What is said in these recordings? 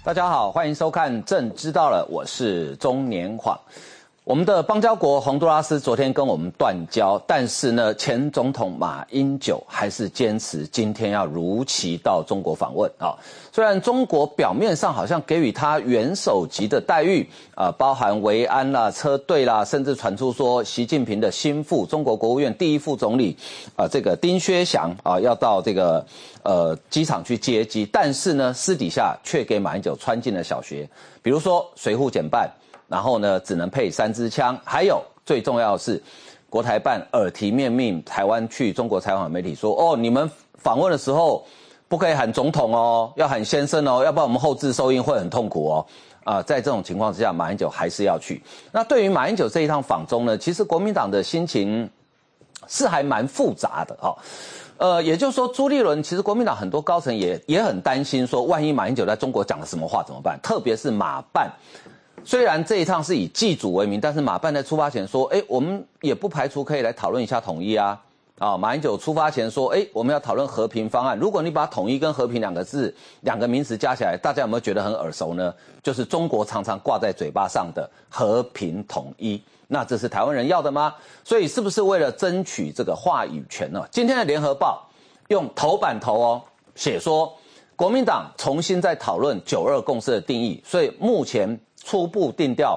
大家好，欢迎收看《朕知道了》，我是中年晃。我们的邦交国洪都拉斯昨天跟我们断交，但是呢，前总统马英九还是坚持今天要如期到中国访问啊。虽然中国表面上好像给予他元首级的待遇包含维安啦、车队啦，甚至传出说习近平的心腹、中国国务院第一副总理这个丁薛祥要到这个机场去接机，但是呢，私底下却给马英九穿进了小鞋，比如说随扈减半。然后呢，只能配3支枪，还有最重要的是，国台办耳提面命台湾去中国采访媒体说，你们访问的时候不可以喊总统哦，要喊先生哦，要不然我们后置收音会很痛苦哦。在这种情况之下，马英九还是要去。那对于马英九这一趟访中呢，其实国民党的心情是还蛮复杂的也就是说，朱立伦其实国民党很多高层也很担心说，万一马英九在中国讲了什么话怎么办？特别是马办。虽然这一趟是以祭祖为名，但是马办在出发前说，我们也不排除可以来讨论一下统一啊。马英九出发前说，我们要讨论和平方案。如果你把统一跟和平两个名词加起来，大家有没有觉得很耳熟呢？就是中国常常挂在嘴巴上的和平统一。那这是台湾人要的吗？所以是不是为了争取这个话语权呢？今天的联合报用头版头写说，国民党重新在讨论9·2共识的定义，所以目前初步定调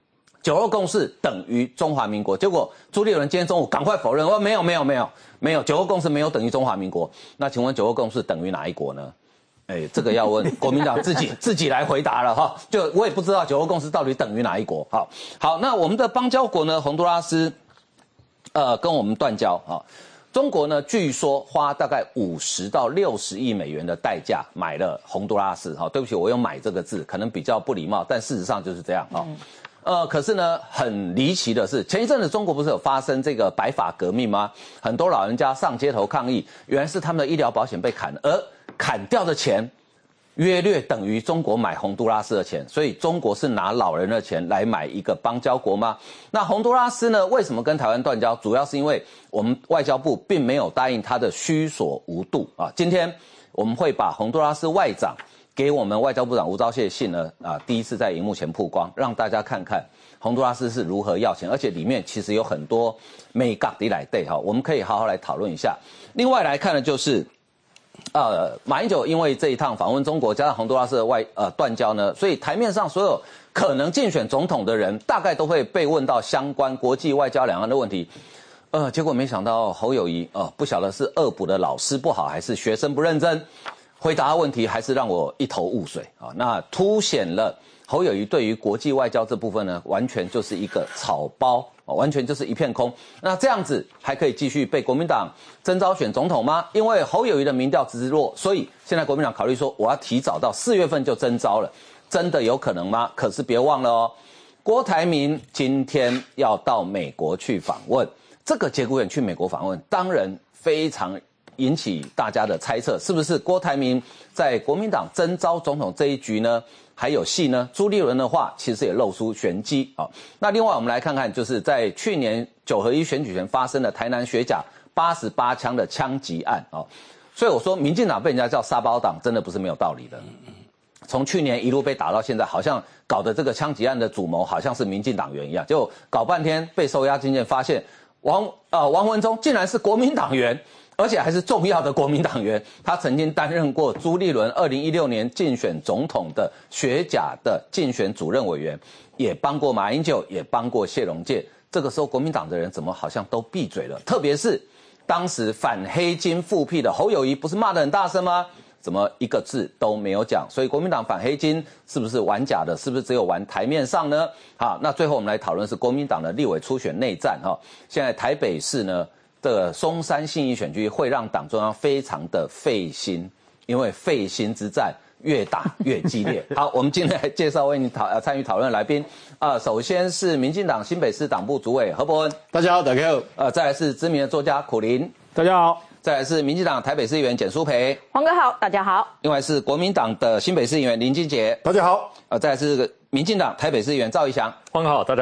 9·2共识等于中华民国。结果朱立伦今天中午赶快否认，没有，9·2共识没有等于中华民国。那请问9·2共识等于哪一国呢？这个要问国民党自己来回答了就我也不知道9·2共识到底等于哪一国。好，那我们的邦交国呢，洪都拉斯跟我们断交中国呢，据说花大概50到60亿美元的代价买了洪都拉斯对不起，我用买这个字可能比较不礼貌，但事实上就是这样可是呢，很离奇的是，前一阵子中国不是有发生这个白发革命吗？很多老人家上街头抗议，原来是他们的医疗保险被砍了，而砍掉的钱约略等于中国买洪都拉斯的钱，所以中国是拿老人的钱来买一个邦交国吗？那洪都拉斯呢，为什么跟台湾断交？主要是因为我们外交部并没有答应他的虚索无度今天我们会把洪都拉斯外长给我们外交部长吴钊燮的信呢第一次在荧幕前曝光，让大家看看洪都拉斯是如何要钱，而且里面其实有很多美角的来对我们可以好好来讨论一下。另外来看的就是马英九因为这一趟访问中国，加上洪都拉斯的断交呢，所以台面上所有可能竞选总统的人，大概都会被问到相关国际外交两岸的问题。结果没想到侯友宜不晓得是恶补的老师不好，还是学生不认真，回答问题还是让我一头雾水那凸显了侯友宜对于国际外交这部分呢，完全就是一个草包完全就是一片空。那这样子还可以继续被国民党征召选总统吗？因为侯友宜的民调直直落，所以现在国民党考虑说，我要提早到4月份就征召了，真的有可能吗？可是别忘了郭台铭今天要到美国去访问，这个节骨眼去美国访问，当然非常引起大家的猜测，是不是郭台铭在国民党征召总统这一局呢还有戏呢？朱立伦的话其实也露出玄机那另外我们来看看，就是在去年9合1选举前发生的台南学甲88枪的枪击案所以我说民进党被人家叫沙包党，真的不是没有道理的。从去年一路被打到现在，好像搞的这个枪击案的主谋好像是民进党员一样，结果搞半天被收押进监，发现王文忠竟然是国民党员，而且还是重要的国民党员。他曾经担任过朱立伦2016年竞选总统的学甲的竞选主任委员，也帮过马英九，也帮过谢龙介。这个时候国民党的人怎么好像都闭嘴了？特别是当时反黑金复辟的侯友宜，不是骂得很大声吗？怎么一个字都没有讲？所以国民党反黑金是不是玩假的？是不是只有玩台面上呢？好，那最后我们来讨论是国民党的立委初选内战现在台北市呢，这个松山信义选区会让党中央非常的费心，因为费心之战越打越激烈。好，我们今天来介绍为你参与讨论的来宾首先是民进党新北市党部主委何伯恩， 大家好，大家好。 再来是知名的作家苦苓， 大家好。 再来是民进党台北市议员简舒培， 黄哥好，大家好。 另外是国民党的新北市议员林金杰， 大家好。 再来是民进党台北市议员赵怡翔， 黄哥好，大家好。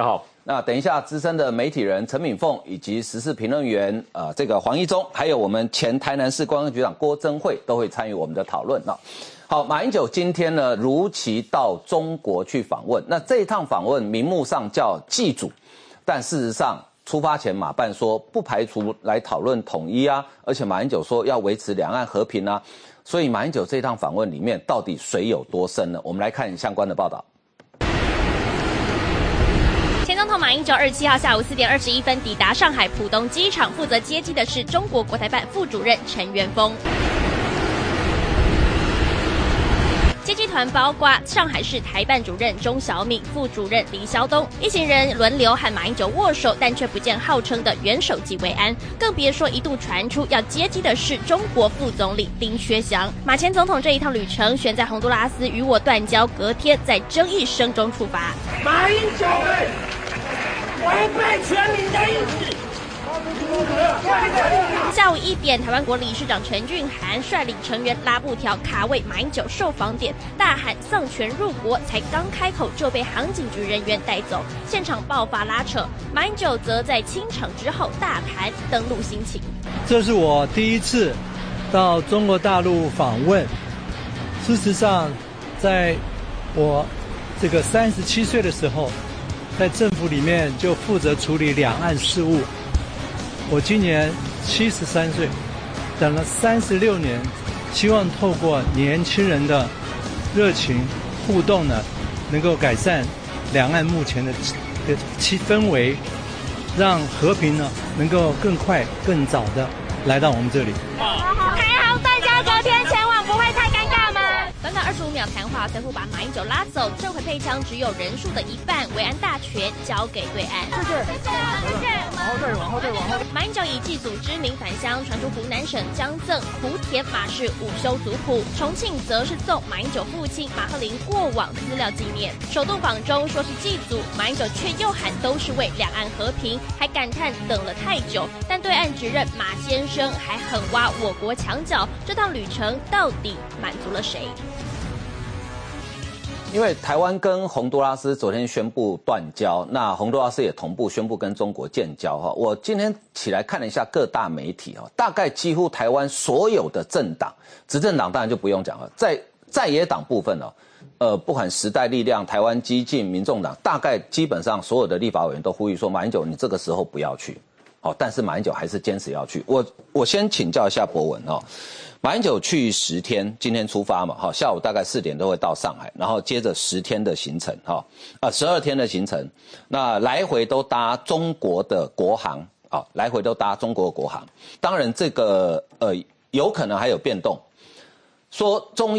那等一下，资深的媒体人陈敏凤以及时事评论员这个黄一中，还有我们前台南市公安局长郭增惠都会参与我们的讨论啊。好，马英九今天呢如期到中国去访问，那这一趟访问名目上叫祭祖，但事实上出发前马办说不排除来讨论统一啊，而且马英九说要维持两岸和平啊。所以马英九这趟访问里面到底水有多深呢？我们来看相关的报道。 前总统马英九27号下午4点21分抵达上海浦东机场，负责接机的是中国国台办副主任陈元峰。接机团包括上海市台办主任钟小敏、副主任黎霄东，一行人轮流和马英九握手，但却不见号称的元首级慰安，更别说一度传出要接机的是中国副总理丁薛祥。马前总统这一趟旅程选在洪都拉斯与我断交隔天，在争议声中出发。 马英九违背全民的意志。 下午1点，台湾国理事长陈俊涵率领成员拉布条卡位马英九受访点，大喊丧权入国，才刚开口就被航警局人员带走，现场爆发拉扯。马英九则在清场之后大谈登陆心情。 这是我第一次到中国大陆访问，事实上，在我这个37岁的时候，在政府里面就负责处理两岸事务。我今年73岁，等了36年，希望透过年轻人的热情互动呢，能够改善两岸目前的氛围，让和平呢能够更快更早的来到我们这里。 台航断交隔天前往，不会太尴尬吗？短短25秒谈话，随后把马英九拉走，这回配枪只有人数的一半，维安大权交给对岸。往后退。马英九以祭祖之名返乡，传出湖南省将赠莆田马氏午休族谱，重庆则是送马英九父亲马鹤龄过往资料纪念。首度访中说是祭祖，马英九却又喊都是为两岸和平，还感叹等了太久。但对岸指认马先生还狠挖我国墙角，这趟旅程到底满足了谁？ 因为台湾跟洪都拉斯昨天宣布断交，那洪都拉斯也同步宣布跟中国建交哈。我今天起来看了一下各大媒体哈，大概几乎台湾所有的政党，执政党当然就不用讲了，在野党部分不管时代力量、台湾基进、民众党，大概基本上所有的立法委员都呼吁说，马英九你这个时候不要去，但是马英九还是坚持要去。我先请教一下博文马英九去10天，今天出发嘛，下午大概4点都会到上海，然后接着10天的行程，12天的行程，那来回都搭中国的国航来回都搭中国的国航。当然这个有可能还有变动，说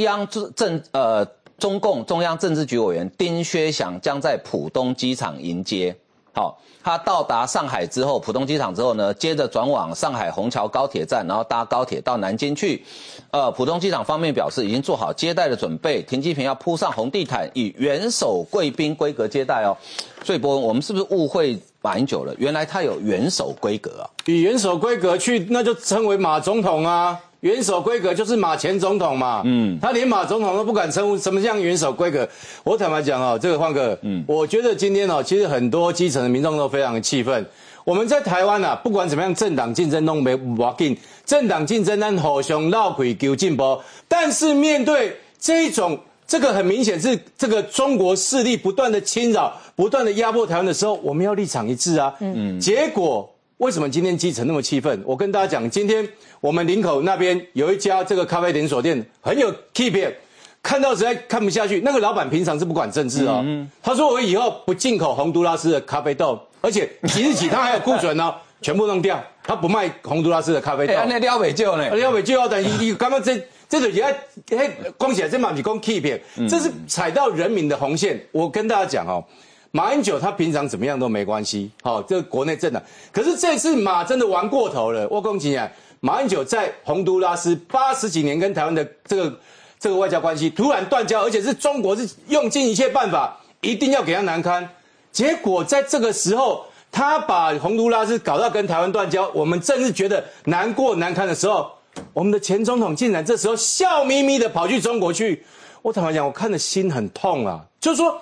中共中央政治局委员丁薛祥将在浦东机场迎接。他到达上海之后，浦东机场之后呢，接着转往上海虹桥高铁站，然后搭高铁到南京去。浦东机场方面表示已经做好接待的准备，停机坪要铺上红地毯，以元首贵宾规格接待哦。所以博文，我们是不是误会马英九了？原来他有元首规格啊， 以元首规格去，那就称为马总统啊。元首规格就是马前总统嘛，他连马总统都不敢称呼，什么像元首规格？我坦白讲这个晃哥，我觉得今天其实很多基层的民众都非常的气愤。我们在台湾不管怎么样，政党竞争都没要紧，政党竞争咱互相闹开求进步，但是面对这个很明显是这个中国势力不断的侵扰、不断的压迫台湾的时候，我们要立场一致啊。结果为什么今天基层那么气愤？我跟大家讲，今天我们林口那边有一家这个咖啡连锁店很有气魄，看到实在看不下去。那个老板平常是不管政治他说我以后不进口洪都拉斯的咖啡豆，而且即日起他还有库存全部弄掉，他不卖洪都拉斯的咖啡豆。 那了不起呢？ 了不起但是你刚刚这就也讲起来，这嘛不是讲欺骗，这是踩到人民的红线。我跟大家讲马英九他平常怎么样都没关系，这个国内政党。可是这次马真的玩过头了。我讲起来，马英九在洪都拉斯80几年跟台湾的这个外交关系突然断交，而且是中国是用尽一切办法，一定要给他难堪。结果在这个时候，他把洪都拉斯搞到跟台湾断交，我们正是觉得难过难堪的时候，我们的前总统竟然这时候笑眯眯的跑去中国去。我坦白讲，我看的心很痛啊，就是说。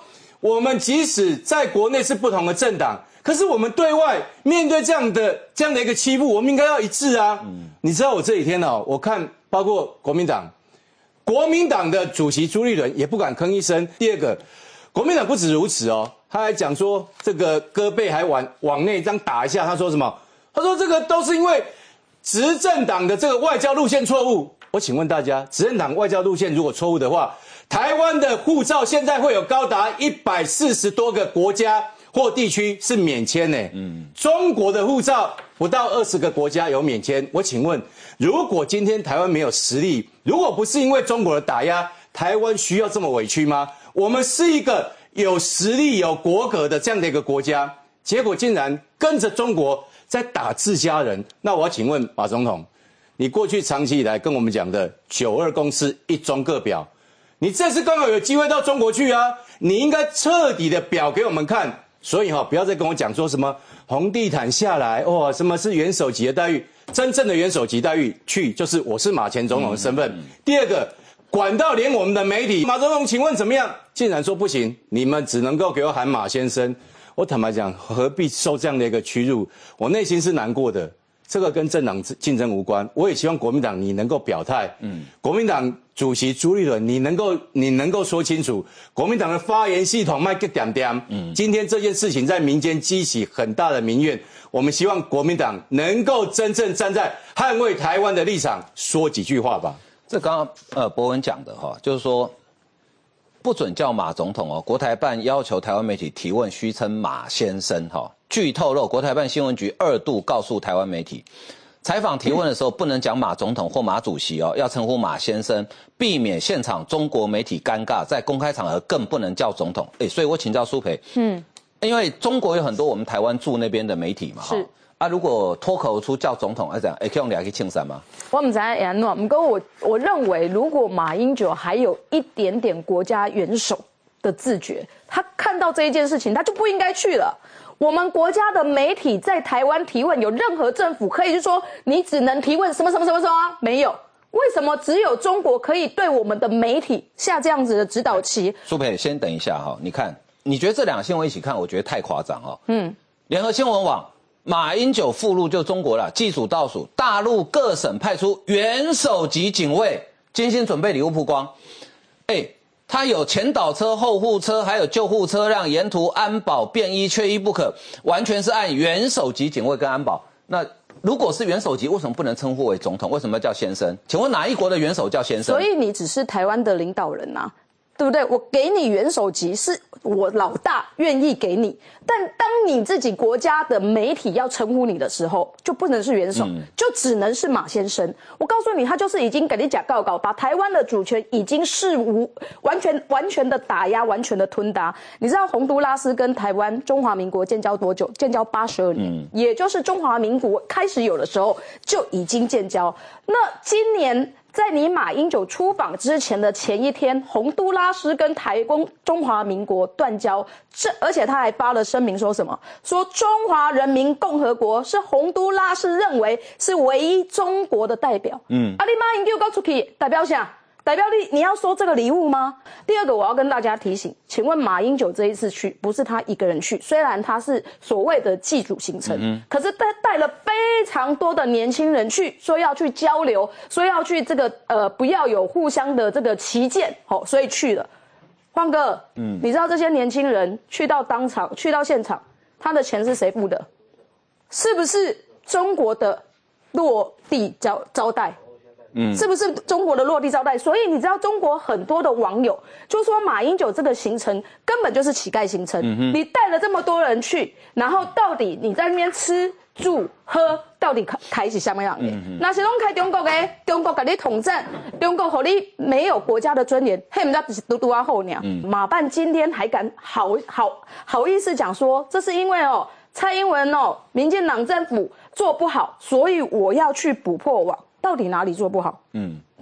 我们即使在国内是不同的政党，可是我们对外面对这样的一个欺负，我们应该要一致啊。你知道我这几天哦，我看包括国民党的主席朱立伦也不敢吭一声。第二个，国民党不止如此哦，他还讲说这个胳膊还往内这样打一下，他说什么？他说这个都是因为执政党的这个外交路线错误。我请问大家，执政党外交路线如果错误的话，台湾的护照现在会有高达140多个国家或地区是免签呢。中国的护照不到20个国家有免签。我请问，如果今天台湾没有实力，如果不是因为中国的打压，台湾需要这么委屈吗？我们是一个有实力、有国格的这样的一个国家，结果竟然跟着中国在打自家人。那我要请问马总统，你过去长期以来跟我们讲的9·2共识、一中各表，你这次刚好有机会到中国去啊，你应该彻底的表给我们看。所以不要再跟我讲说什么红地毯下来，什么是元首级的待遇，真正的元首级待遇去就是我是马前总统的身份。第二个，管到连我们的媒体，马总统请问怎么样？竟然说不行，你们只能够给我喊马先生。我坦白讲，何必受这样的一个屈辱？我内心是难过的。这个跟政党竞争无关，我也希望国民党你能够表态。国民党主席朱立伦，你能够说清楚，国民党的发言系统卖个点点。今天这件事情在民间激起很大的民怨，我们希望国民党能够真正站在捍卫台湾的立场，说几句话吧。 这刚刚博文讲的就是说不准叫马总统国台办要求台湾媒体提问须称马先生据透露，国台办新闻局2度告诉台湾媒体，采访提问的时候不能讲马总统或马主席要称呼马先生，避免现场中国媒体尴尬，在公开场合更不能叫总统。所以我请教苏培，因为中国有很多我们台湾驻那边的媒体嘛，是如果脱口而出叫总统，这样可以用2个庆山吗？ 我不知道会安怎，不过我认为，如果马英九还有一点点国家元首的自觉，他看到这一件事情，他就不应该去了。我们国家的媒体在台湾提问，有任何政府可以说你只能提问什么什么什么什么？没有。为什么只有中国可以对我们的媒体下这样子的指导棋？ 苏培，先等一下你看，你觉得这2个新闻一起看，我觉得太夸张联合新闻网，马英九附录就中国了，技术倒数，大陆各省派出元首级警卫，精心准备礼物曝光。他有前导车、后护车，还有救护车辆，沿途安保便衣，缺一不可，完全是按元首级警卫跟安保。那如果是元首级，为什么不能称呼为总统？为什么要叫先生？请问哪一国的元首叫先生？ 所以你只是台湾的领导人啊，对不对？我给你元首级，是我老大愿意给你，但当你自己国家的媒体要称呼你的时候，就不能是元首，就只能是马先生。我告诉你，他就是已经给你假告告，把台湾的主权已经视无完全的打压，完全的吞达。你知道洪都拉斯跟台湾中华民国建交多久？建交82年，也就是中华民国开始有的时候就已经建交。那今年，在你马英九出访之前的前一天，洪都拉斯跟中华民国断交，而且他还发了声明说什么？说中华人民共和国是洪都拉斯认为是唯一中国的代表。你马英九搞出去代表啥？代表你要收这个礼物吗？第二个，我要跟大家提醒，请问马英九这一次去不是他一个人去，虽然他是所谓的祭祖行程，可是他带了非常多的年轻人去，说要去交流，说要去这个不要有互相的这个歧见，所以去了。晃哥，你知道这些年轻人去到当场，去到现场，他的钱是谁付的？是不是中国的落地招待？是不是中国的落地招待？所以你知道中国很多的网友就说马英九这个行程根本就是乞丐行程。你带了这么多人去，然后到底你在那边吃住喝，到底开是什么样的？那是拢开中国的，中国给你统战，中国给你没有国家的尊严，嘿，人家只是嘟啊后鸟。马办今天还敢好意思讲说，这是因为蔡英文民进党政府做不好，所以我要去补破网。到底哪里做不好？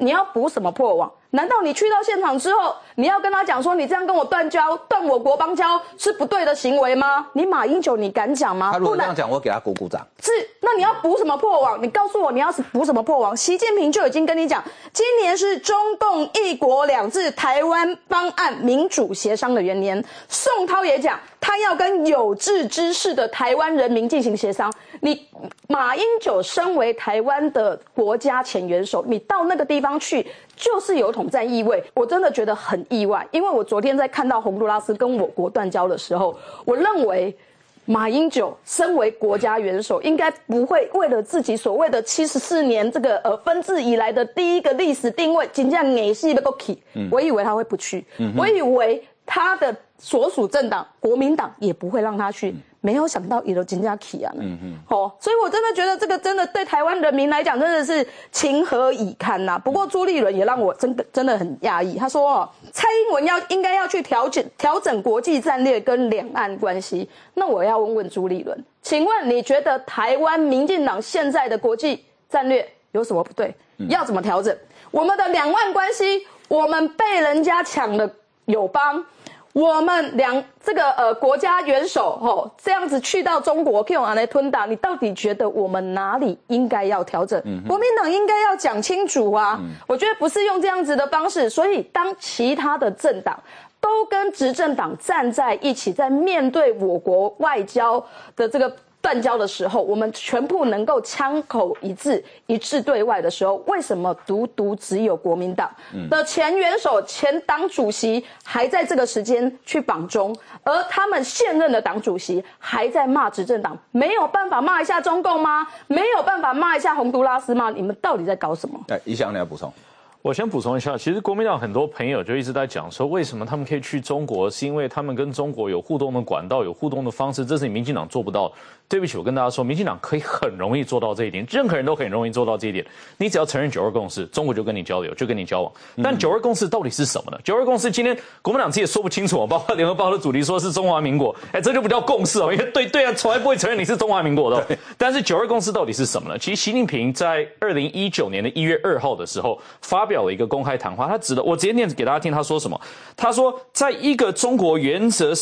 你要补什么破网？难道你去到现场之后，你要跟他讲说你这样跟我断交、断我国邦交是不对的行为吗？你马英九你敢讲吗？ 他如果这样讲，我给他鼓鼓掌。 是，那你要补什么破网？你告诉我你要是补什么破网？习近平就已经跟你讲，今年是中共一国两制台湾方案民主协商的元年。宋涛也讲，他要跟有志之士的台湾人民进行协商。你马英九身为台湾的国家前元首，你到那个地方去，就是有统战意味。我真的觉得很意外，因为我昨天在看到洪都拉斯跟我国断交的时候，我认为马英九身为国家元首，应该不会为了自己所谓的74年这个分治以来的第一个历史定位，真正硬死要搁去。我以为他会不去，我以为他的所属政党国民党也不会让他去，没有想到也都真正去啊。所以我真的觉得这个真的对台湾人民来讲真的是情何以堪呐。不过朱立伦也让我真的很压抑，他说蔡英文应该要去调整国际战略跟两岸关系。那我要问朱立伦，请问你觉得台湾民进党现在的国际战略有什么不对？要怎么调整？我们的两岸关系，我们被人家抢了友邦。我们这个国家元首这样子去到中国，可以用来吞打，你到底觉得我们哪里应该要调整？国民党应该要讲清楚啊！我觉得不是用这样子的方式，所以当其他的政党都跟执政党站在一起，在面对我国外交的这个断交的时候，我们全部能够枪口一致、一致对外的时候，为什么独只有国民党的前元首、前党主席还在这个时间去访中，而他们现任的党主席还在骂执政党？没有办法骂一下中共吗？没有办法骂一下洪都拉斯吗？你们到底在搞什么？ 宜翔，你要补充？ 我先补充一下，其实国民党很多朋友就一直在讲说，为什么他们可以去中国，是因为他们跟中国有互动的管道，有互动的方式，这是你民进党做不到的。对不起，我跟大家说，民进党可以很容易做到这一点，任何人都很容易做到这一点。你只要承认9·2共识，中国就跟你交流，就跟你交往。但9·2共识到底是什么呢？9·2共识今天国民党自己也说不清楚，包括联合报的主题说是中华民国，这就不叫共识哦，因为对啊，从来不会承认你是中华民国的。但是9·2共识到底是什么呢？其实习近平在2019年的1月2号的时候发表了一个公开谈话，他指的我直接念给大家听，他说什么？他说，在一个中国原则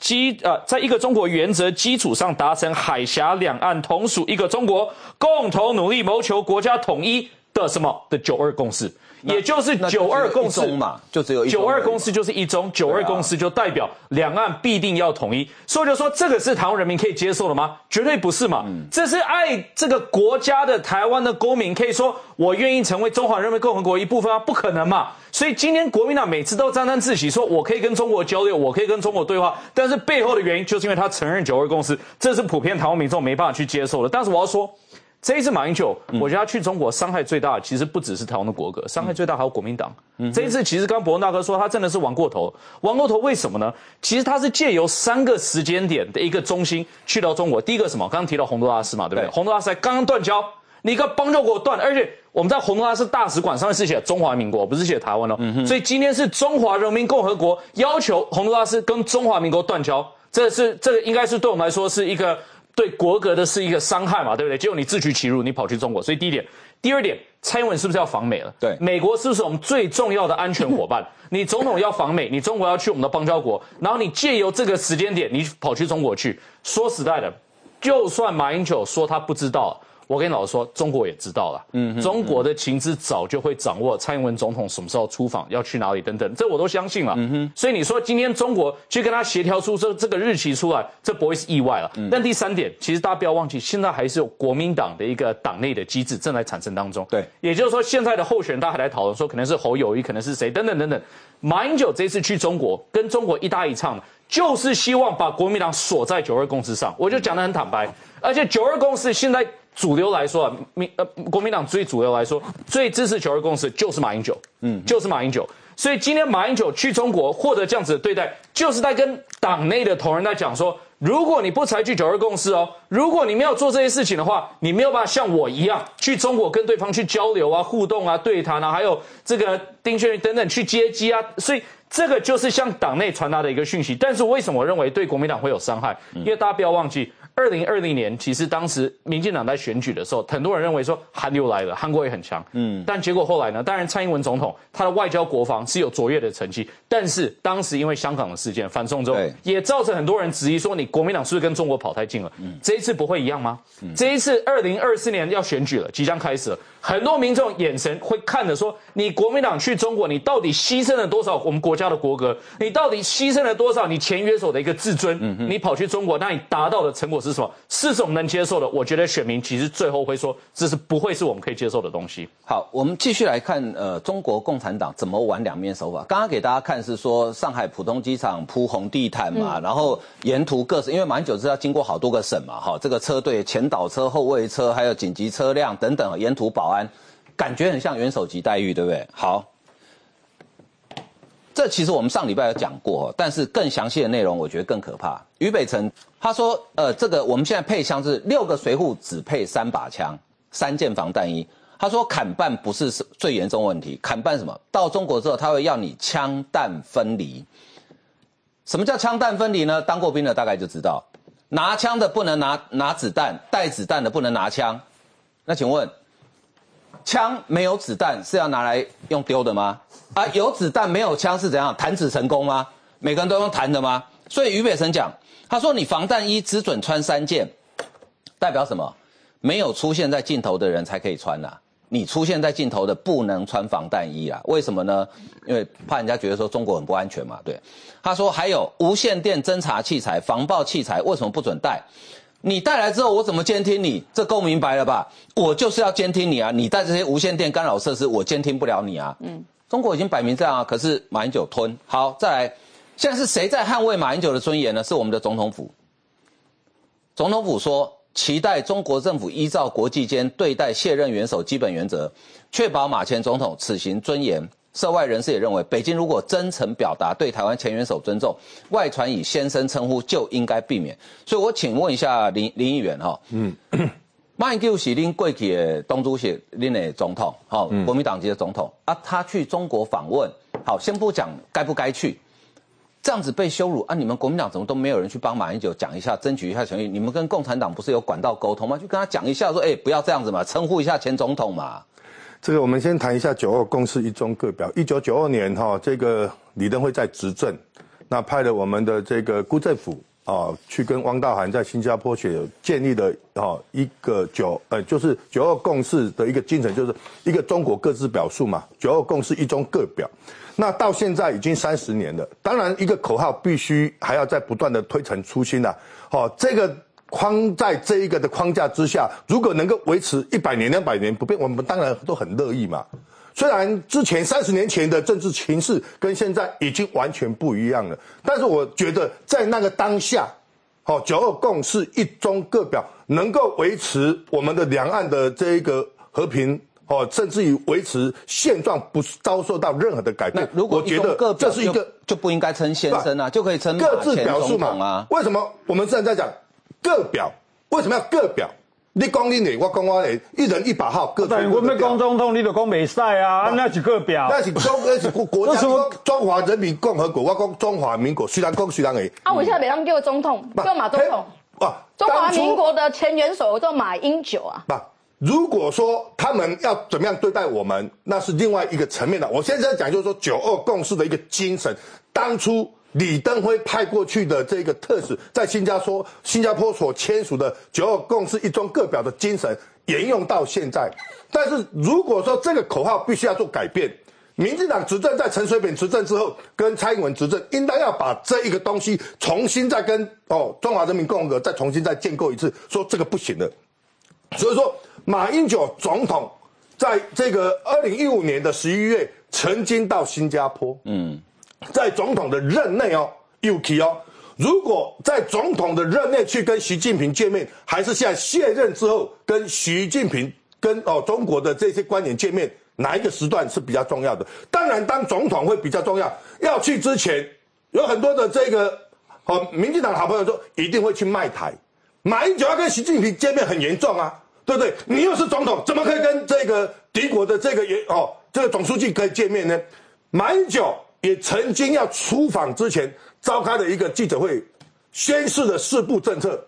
基础上达成海峡两岸同属一个中国，共同努力谋求国家统一的什么的9·2共识。也就是9·2共识嘛，就只有一中 9·2共识就是一中，9·2共识就代表两岸必定要统一。所以就说这个是台湾人民可以接受的吗？绝对不是嘛！这是爱这个国家的台湾的公民可以说我愿意成为中华人民共和国一部分吗？不可能嘛！所以今天国民党每次都沾沾自喜，说我可以跟中国交流，我可以跟中国对话，但是背后的原因就是因为他承认9·2共识，这是普遍台湾民众没办法去接受的。但是我要说，这一次马英九，我觉得他去中国伤害最大的其实不只是台湾的国格，伤害最大还有国民党。这一次其实刚伯恩大哥说他真的是玩过头，玩过头为什么呢？其实他是借由3个时间点的一个中心去到中国。第一个什么？刚刚提到洪都拉斯嘛，对不对？洪都拉斯刚刚断交，你一个邦交国断，而且我们在洪都拉斯大使馆上面是写中华民国，不是写台湾哦。所以今天是中华人民共和国要求洪都拉斯跟中华民国断交，这个应该是对我们来说是一个对国格的是一个伤害嘛，对不对？结果你自取其辱，你跑去中国，所以第一点。第二点，蔡英文是不是要访美了？ 对， 美国是不是我们最重要的安全伙伴？你总统要访美，你中国要去我们的邦交国，然后你借由这个时间点，你跑去中国去。说实在的，就算马英九说他不知道，我跟你老实说，中国也知道了。中国的情资早就会掌握蔡英文总统什么时候出访，要去哪里等等，这我都相信了。所以你说今天中国去跟他协调出这个日期出来，这不会是意外了。但第3点，其实大家不要忘记，现在还是有国民党的一个党内的机制正在产生当中。 对， 也就是说，现在的候选人大家还来讨论说，可能是侯友宜，可能是谁，等等等等。马英九这次去中国，跟中国一搭一唱，就是希望把国民党锁在9·2共识上。我就讲得很坦白，而且9·2共识现在主流来说国民党最主流来说，最支持9·2共识就是马英九，就是马英九。所以今天马英九去中国获得这样子的对待，就是在跟党内的同仁在讲说，如果你不采取9·2共识如果你没有做这些事情的话，你没有办法像我一样去中国跟对方去交流啊、互动啊、对谈啊，还有这个丁薛等等去接机啊，所以这个就是向党内传达的一个讯息。但是为什么我认为对国民党会有伤害？因为大家不要忘记 2020年，其实当时民进党在选举的时候，很多人认为说韩流来了，韩国也很强，但结果后来呢，当然蔡英文总统他的外交国防是有卓越的成绩，但是当时因为香港的事件反送中，也造成很多人质疑说你国民党是不是跟中国跑太近了？这一次不会一样吗？这一次2024年要选举了，即将开始了，很多民众眼神会看着说，你国民党去中国，你到底牺牲了多少我们国家的国格？你到底牺牲了多少你前元首的一个自尊？你跑去中国，那你达到的成果是什么？是我们能接受的？我觉得选民其实最后会说，这是不会是我们可以接受的东西。 好，我们继续来看，中国共产党怎么玩两面手法。刚刚给大家看是说，上海浦东机场铺红地毯嘛，然后沿途各省，因为马英九是要经过好多个省嘛，哈，这个车队、前导车、后卫车，还有紧急车辆等等，沿途保安，感觉很像元首级待遇，对不对？好。这其实我们上礼拜有讲过，但是更详细的内容我觉得更可怕。俞北辰他说，这个我们现在配枪是6个随扈只配3把枪，3件防弹衣。他说砍半不是最严重问题，砍半什么？到中国之后他会要你枪弹分离。什么叫枪弹分离呢？当过兵的大概就知道，拿枪的不能拿子弹，带子弹的不能拿枪。那请问，枪没有子弹是要拿来用丢的吗？啊，有子弹没有枪是怎样？弹指成功吗？每个人都用弹的吗？所以俞北辰讲，他说你防弹衣只准穿3件，代表什么？没有出现在镜头的人才可以穿啦。你出现在镜头的不能穿防弹衣啦。为什么呢？因为怕人家觉得说中国很不安全嘛。对，他说还有无线电侦察器材、防爆器材，为什么不准带？你带来之后，我怎么监听你？这够明白了吧？我就是要监听你啊！你带这些无线电干扰设施，我监听不了你啊。中国已经摆明这样啊，可是马英九吞。好，再来，现在是谁在捍卫马英九的尊严呢？是我们的总统府。总统府说，期待中国政府依照国际间对待卸任元首基本原则，确保马前总统此行尊严。涉外人士也认为，北京如果真诚表达对台湾前元首尊重，外传以先生称呼就应该避免。所以我请问一下林议员哈，马英九是恁过去的党主席，恁的总统，好，国民党籍的总统啊，他去中国访问，好，先不讲该不该去，这样子被羞辱啊，你们国民党怎么都没有人去帮马英九讲一下，争取一下权益？你们跟共产党不是有管道沟通吗？就跟他讲一下说，不要这样子嘛，称呼一下前总统嘛。 这个我们先谈一下9·2共识一中各表。1992年这个李登辉在执政，那派了我们的这个辜政府去跟汪道涵在新加坡建立的一个就是9·2共识的一个精神，就是一个中国各自表述嘛，9·2共识一中各表。那到现在已经30年了，当然一个口号必须还要再不断的推陈出新啦。这个框在这一个的框架之下，如果能够维持100年、200年不变，我们当然都很乐意嘛。虽然之前30年前的政治情势跟现在已经完全不一样了，但是我觉得在那个当下，9·2共识一中各表能够维持我们的两岸的这一个和平，甚至于维持现状不遭受到任何的改变。 如果我觉得这是一个就不应该称先生啊，就可以称各自表述嘛啊。 为什么我们现在在讲各表？为什么要各表？你讲你的，我讲我的，一人一把号，各自。 但我们讲总统，你就讲没赛啊，那是各表。 那是国家中华人民共和国，我讲中华民国，虽然讲虽然的。 啊，为什么别人叫总统，叫马总统？中华民国的前元首叫马英九啊。 如果说他们要怎么样对待我们，那是另外一个层面的。我现在讲就是说9·2共识的一个精神，当初李登辉派过去的这个特使，在新加坡所签署的9·2共识一中各表的精神沿用到现在。但是如果说这个口号必须要做改变，民进党执政在陈水扁执政之后，跟蔡英文执政，应该要把这一个东西重新再跟中华人民共和国再重新再建构一次，说这个不行了。所以说，马英九总统在这个2015年的11月曾经到新加坡，在总统的任内尤其如果在总统的任内去跟习近平见面，还是现在卸任之后跟习近平跟中国的这些官员见面，哪一个时段是比较重要的？当然，当总统会比较重要。要去之前，有很多的这个民进党好朋友说一定会去卖台。马英九要跟习近平见面很严重啊，对不对？你又是总统，怎么可以跟这个敌国的这个总书记可以见面呢？马英九也曾经要出访之前召开了一个记者会，宣示了4步政策。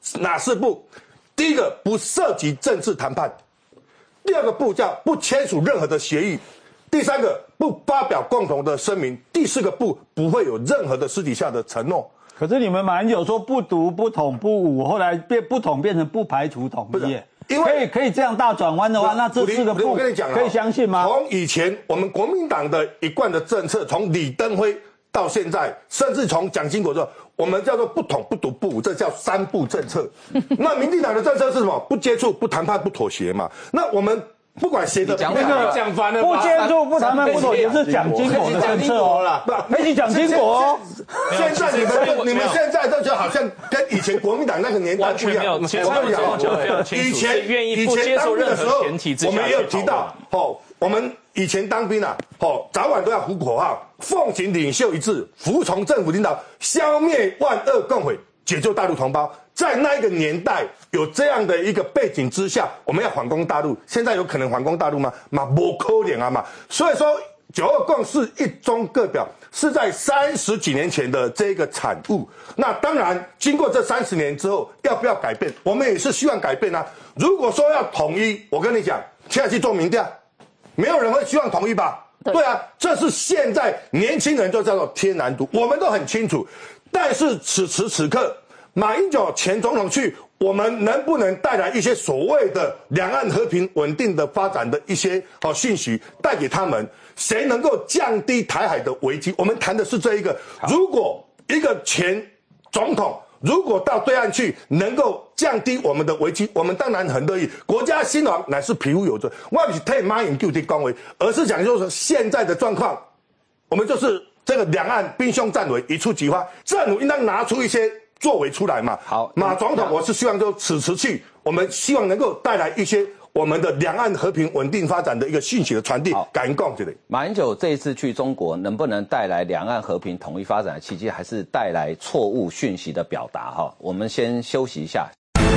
哪4步？第一个不涉及政治谈判，第二个步叫不签署任何的协议，第三个不发表共同的声明，第4个不会有任何的私底下的承诺。 可是你们马英九说不独不统不武，后来不统变成不排除统一，因为可以这样大转弯的话，那这4个不，我跟你讲，可以相信吗？ 从以前我们国民党的一贯的政策，从李登辉到现在，甚至从蒋经国之后，我们叫做不统不独不武，这叫3不政策。那民进党的政策是什么？不接触、不谈判、不妥协嘛。那我们不管谁的讲那个讲反了， 不接触、不谈判、不妥协是蒋经国的政策哦，没去蒋经国哦。 现在你们现在这就好像跟以前国民党那个年代不一样。以前当兵的时候，我们也有提到，我们以前当兵啊，早晚都要呼口号，奉行领袖一致，服从政府领导，消灭万恶共匪，解救大陆同胞。在那一个年代有这样的一个背景之下，我们要反攻大陆，现在有可能反攻大陆吗？嘛，不可能啊嘛。所以说，9·2共识一中各表是在30几年前的这个产物。那当然，经过这30年之后，要不要改变？我们也是希望改变啊。如果说要统一，我跟你讲，现在去做民调，没有人会希望统一吧？对啊，这是现在年轻人就叫做天然独，我们都很清楚。但是此时此刻，马英九前总统去，我们能不能带来一些所谓的两岸和平稳定的发展的一些讯息带给他们？谁能够降低台海的危机？我们谈的是这一个。如果一个前总统如果到对岸去能够降低我们的危机，我们当然很乐意。国家兴亡乃是匹夫有责，我不是替马英九的恭维，而是讲就是现在的状况，我们就是这个两岸兵凶战危一触即发，政府应当拿出一些作为出来嘛。 好， 马总统，我是希望就此时去，我们希望能够带来一些我们的两岸和平稳定发展的一个讯息的传递。感恩共这里， 马英九这一次去中国，能不能带来两岸和平统一发展的契机，还是带来错误讯息的表达？哈，我们先休息一下。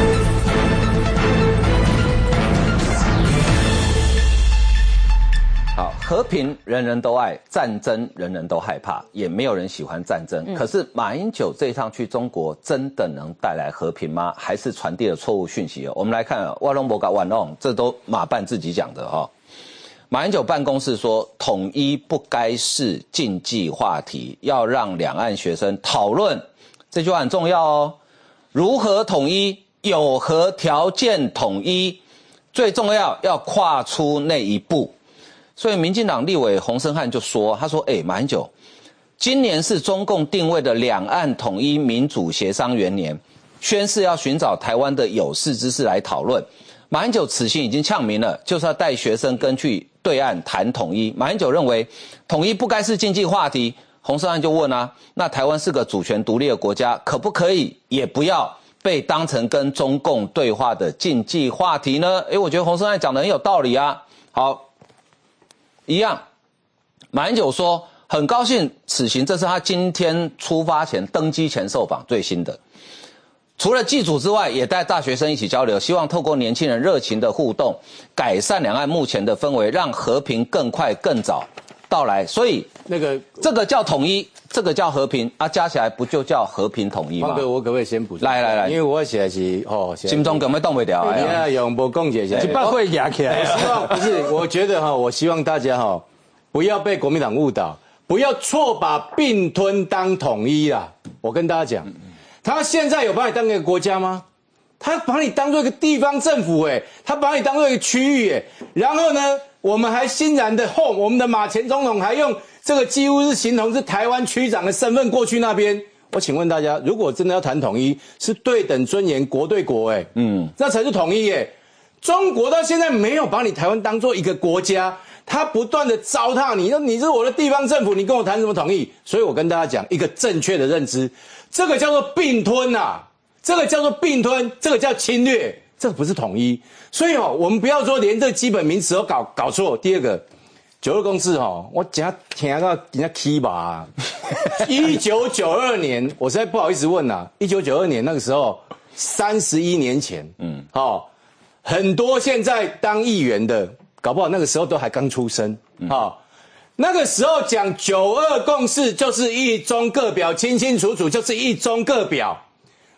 好，和平人人都爱，战争人人都害怕，也没有人喜欢战争。可是马英九这一趟去中国，真的能带来和平吗？还是传递了错误讯息？我们来看瓦隆博嘎万隆，这都马办自己讲的哈。马英九办公室说，统一不该是禁忌话题，要让两岸学生讨论。这句话很重要哦。如何统一？有何条件统一？最重要要跨出那一步。所以民进党立委洪胜汉就说，他说马英九，今年是中共定位的两岸统一民主协商元年，宣誓要寻找台湾的有识之士来讨论。马英九此行已经呛明了，就是要带学生跟去对岸谈统一。马英九认为统一不该是禁忌话题。洪胜汉就问啊，那台湾是个主权独立的国家，可不可以也不要被当成跟中共对话的禁忌话题呢？我觉得洪胜汉讲得很有道理啊。好，一样，马英九说很高兴此行，这是他今天出发前登机前受访最新的。除了祭祖之外，也带大学生一起交流，希望透过年轻人热情的互动，改善两岸目前的氛围，让和平更快更早到来。所以这个叫统一，这个叫和平啊，加起来不就叫和平统一吗？ 方哥，我可不可以先补充？ 来， 因为我写的是心中根本动不了。 你要用不共解一下， 一般会压起来。 希望不是，我觉得我希望大家不要被国民党误导，不要错把并吞当统一啦。我跟大家讲，他现在有把你当一个国家吗？他把你当做一个地方政府他把你当做一个区域然后呢，我们还欣然的我们的马前总统还用这个几乎是形同是台湾区长的身份过去那边。我请问大家，如果真的要谈统一，是对等尊严，国对国那才是统一中国到现在没有把你台湾当做一个国家，他不断的糟蹋你，说你是我的地方政府，你跟我谈什么统一？所以我跟大家讲一个正确的认知，这个叫做并吞这个叫做并吞，这个叫侵略，这个不是统一。所以我们不要说连这个基本名词都搞错。第二个，9·2共识我真听到人家起吧。1992年，我实在不好意思问1992年那个时候，31年前，很多现在当议员的，搞不好那个时候都还刚出生，那个时候讲9·2共识就是一中各表，清清楚楚就是一中各表。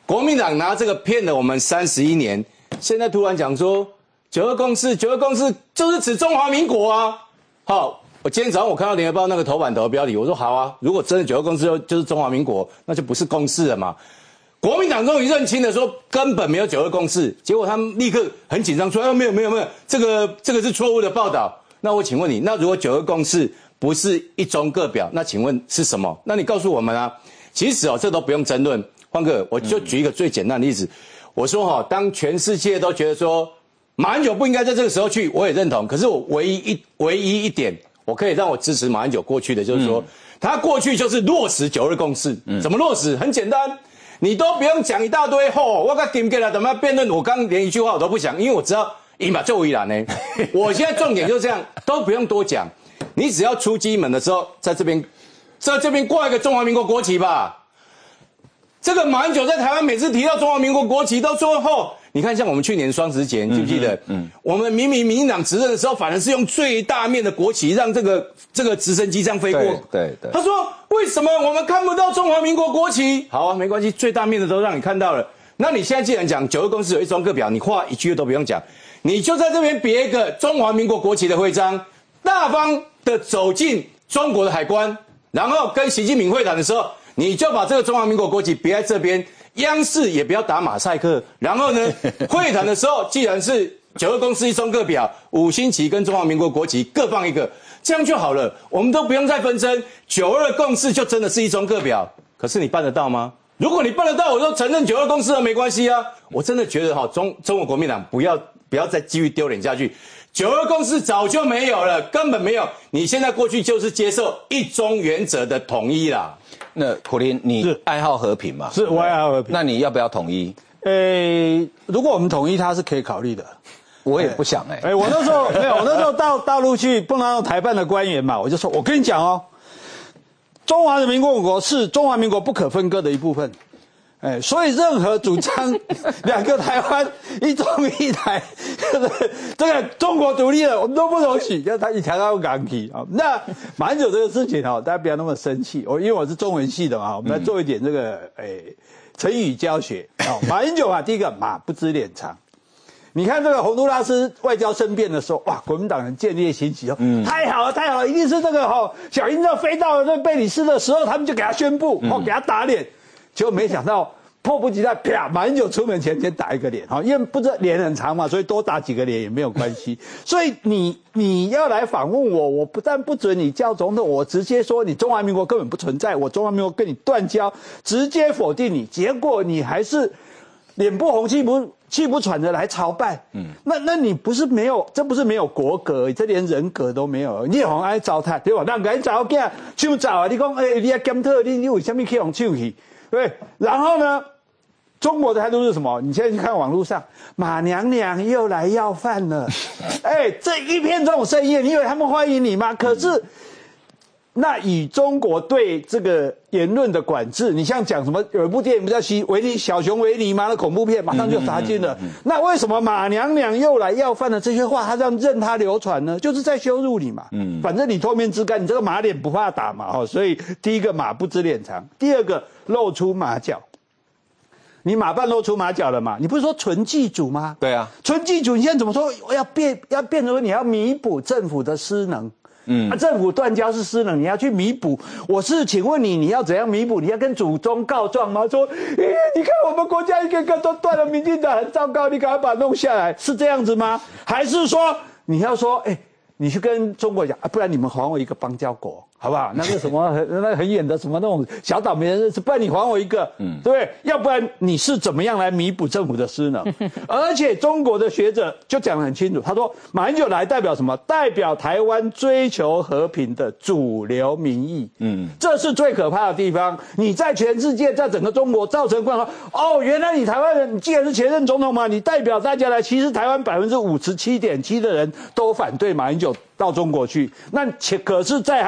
国民党拿这个骗了我们31年，现在突然讲说92共识就是指中华民国啊。好，我今天早上我看到联合报那个头版头标题，我说好啊，如果真的92共识就是中华民国，那就不是共识了嘛。国民党终于认清了，说根本没有92共识，结果他们立刻很紧张说，没有，这个是错误的报道。那我请问你，那如果92共识不是一中各表，那请问是什么？那你告诉我们啊。其实这都不用争论。欢哥，我就举一个最简单的例子，我说当全世界都觉得说马英九不应该在这个时候去，我也认同。可是我唯一一点，我可以让我支持马英九过去的，就是说他过去就是落实92共识。怎么落实？很简单。你都不用讲一大堆我跟金给了怎么样辩论，我刚连一句话我都不讲，因为我知道赢吧就为难呢。我现在重点就是这样，都不用多讲，你只要出机门的时候，在这边挂一个中华民国国旗吧。这个马英九在台湾每次提到中华民国国旗都说你看像我们去年双十节，你记不记得？我们明明民进党执政的时候，反而是用最大面的国旗让这个直升机这样飞过。 对。 他说为什么我们看不到中华民国国旗？好啊，没关系，最大面的都让你看到了。那你现在既然讲92共识有一中各表，你话一句都不用讲，你就在这边别一个中华民国国旗的徽章，大方的走进中国的海关，然后跟习近平会谈的时候，你就把这个中华民国国旗别在这边。央视也不要打马赛克，然后呢，会谈的时候既然是92共识一中各表，5星旗跟中华民国国旗各放一个，这样就好了，我们都不用再纷争。92共识就真的是一中各表，可是你办得到吗？如果你办得到，我就承认92共识了，没关系啊。我真的觉得中国国民党不要再继续丢脸下去。92共识早就没有了，根本没有。你现在过去就是接受一中原则的统一啦。 那苦苓，你爱好和平嘛？ 是，我爱好和平。 那你要不要统一？ 如果我们统一，它是可以考虑的。 我也不想我那时候没有，我那时候到大陆去碰到台办的官员嘛，我就说，我跟你讲中华人民共和国是中华民国不可分割的一部分。所以任何主张2个台湾一中一台，这个中国独立了，我们都不容许，就他一条到港体啊。那马英九这个事情大家不要那么生气。因为我是中文系的嘛，我们来做一点这个成语教学。马英九第一个马不知脸长。你看这个洪都拉斯外交政变的时候，哇，国民党人见猎欣喜太好了，一定是这个小英要飞到这贝里斯的时候，他们就给他宣布给他打脸。结果没想到迫不及待，啪！马英九出门前先打一个脸，因为不知道脸很长嘛，所以多打几个脸也没有关系。所以你要来访问我不但不准你叫总统，我直接说你中华民国根本不存在，我中华民国跟你断交，直接否定你。结果你还是脸不红气不喘的来朝拜，那你不是没有，这不是没有国格，这连人格都没有。你也红爱糟蹋，对吧？让人糟囝唱走啊！你讲你要检讨你为什么去用唱去？对，然后呢？中国的态度是什么？你现在去看网络上，马娘娘又来要饭了，这一片这种声音，你以为他们欢迎你吗？可是，那以中国对这个言论的管制，你像讲什么？有一部电影不叫小熊维尼吗？那恐怖片马上就杀进了。那为什么马娘娘又来要饭了？这些话他这样任他流传呢？就是在羞辱你嘛。反正你透明之干，你这个马脸不怕打嘛。所以第一个马不知脸长，第二个露出马脚。你马办露出马脚了嘛？你不是说纯祭祖吗？ 对啊， 纯祭祖，你现在怎么说要变成说你要弥补政府的失能？政府断交是失能，你要去弥补。请问你要怎样弥补？你要跟祖宗告状吗？说，你看我们国家一个个都断了，民进党很糟糕，你赶快把它弄下来，是这样子吗？还是说你要说，你去跟中国讲不然你们还我一个邦交国，好不好？那个什么那很远的什么那种小岛没人认识，不然你还我一个，对不对？要不然你是怎么样来弥补政府的失能？而且中国的学者就讲得很清楚，他说马英九来代表什么？代表台湾追求和平的主流民意。这是最可怕的地方。你在全世界，在整个中国造成混乱。原来你台湾人，你既然是前任总统嘛，你代表大家来，其实台湾57.7%的人都反对马英九到中国去。可是，在他们的统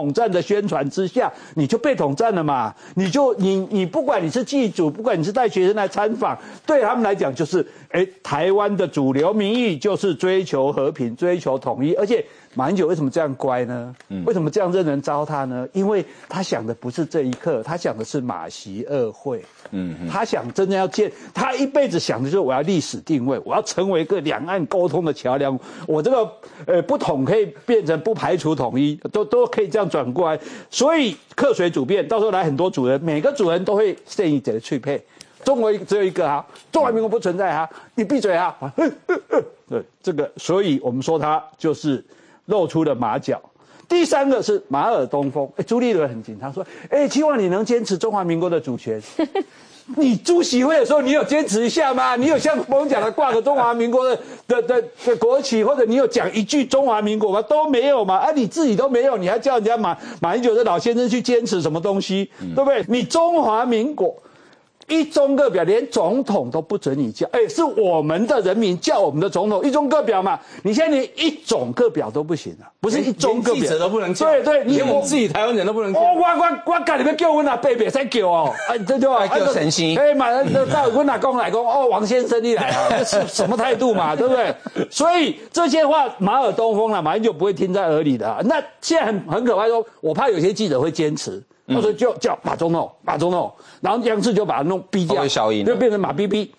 统战的宣传之下，你就被统战了嘛？你不管你是祭祖，不管你是带学生来参访，对他们来讲就是，台湾的主流民意就是追求和平、追求统一，而且马英九为什么这样乖呢？为什么这样任人糟蹋呢？因为他想的不是这一刻，他想的是马习二会。他想真正要他一辈子想的就是我要历史定位，我要成为一个两岸沟通的桥梁。我这个不统可以变成不排除统一，都可以这样转过来。所以客随主便，到时候来很多主人，每个主人都会建议这个去配。中国只有一个啊，中华民国不存在啊，你闭嘴啊！对这个，所以我们说他就是露出了马脚。第三个是马尔东风，朱立伦很紧张说，希望你能坚持中华民国的主权。你出席会的时候，你有坚持一下吗？你有像我们讲的挂个中华民国的国旗，或者你有讲一句中华民国吗？都没有嘛！啊，你自己都没有，你还叫人家马英九的老先生去坚持什么东西？对不对？你中华民国。一中各表，连总统都不准你叫，是我们的人民叫我们的总统，一中各表嘛。你现在连一种各表都不行啊，不是一中各表， 记者都不能叫， 对， 连我们自己台湾人都不能叫。 我赶你们叫我哪贝贝再叫哦，这就叫神仙。 马到我哪公来讲王先生你来啊，这什么态度嘛，对不对？所以这些话马尔东风了，马英九不会听在耳里的啊。那现在很可怕，说我怕有些记者会坚持。他说就叫马总统，然后央视就把他弄逼掉，就变成马逼逼。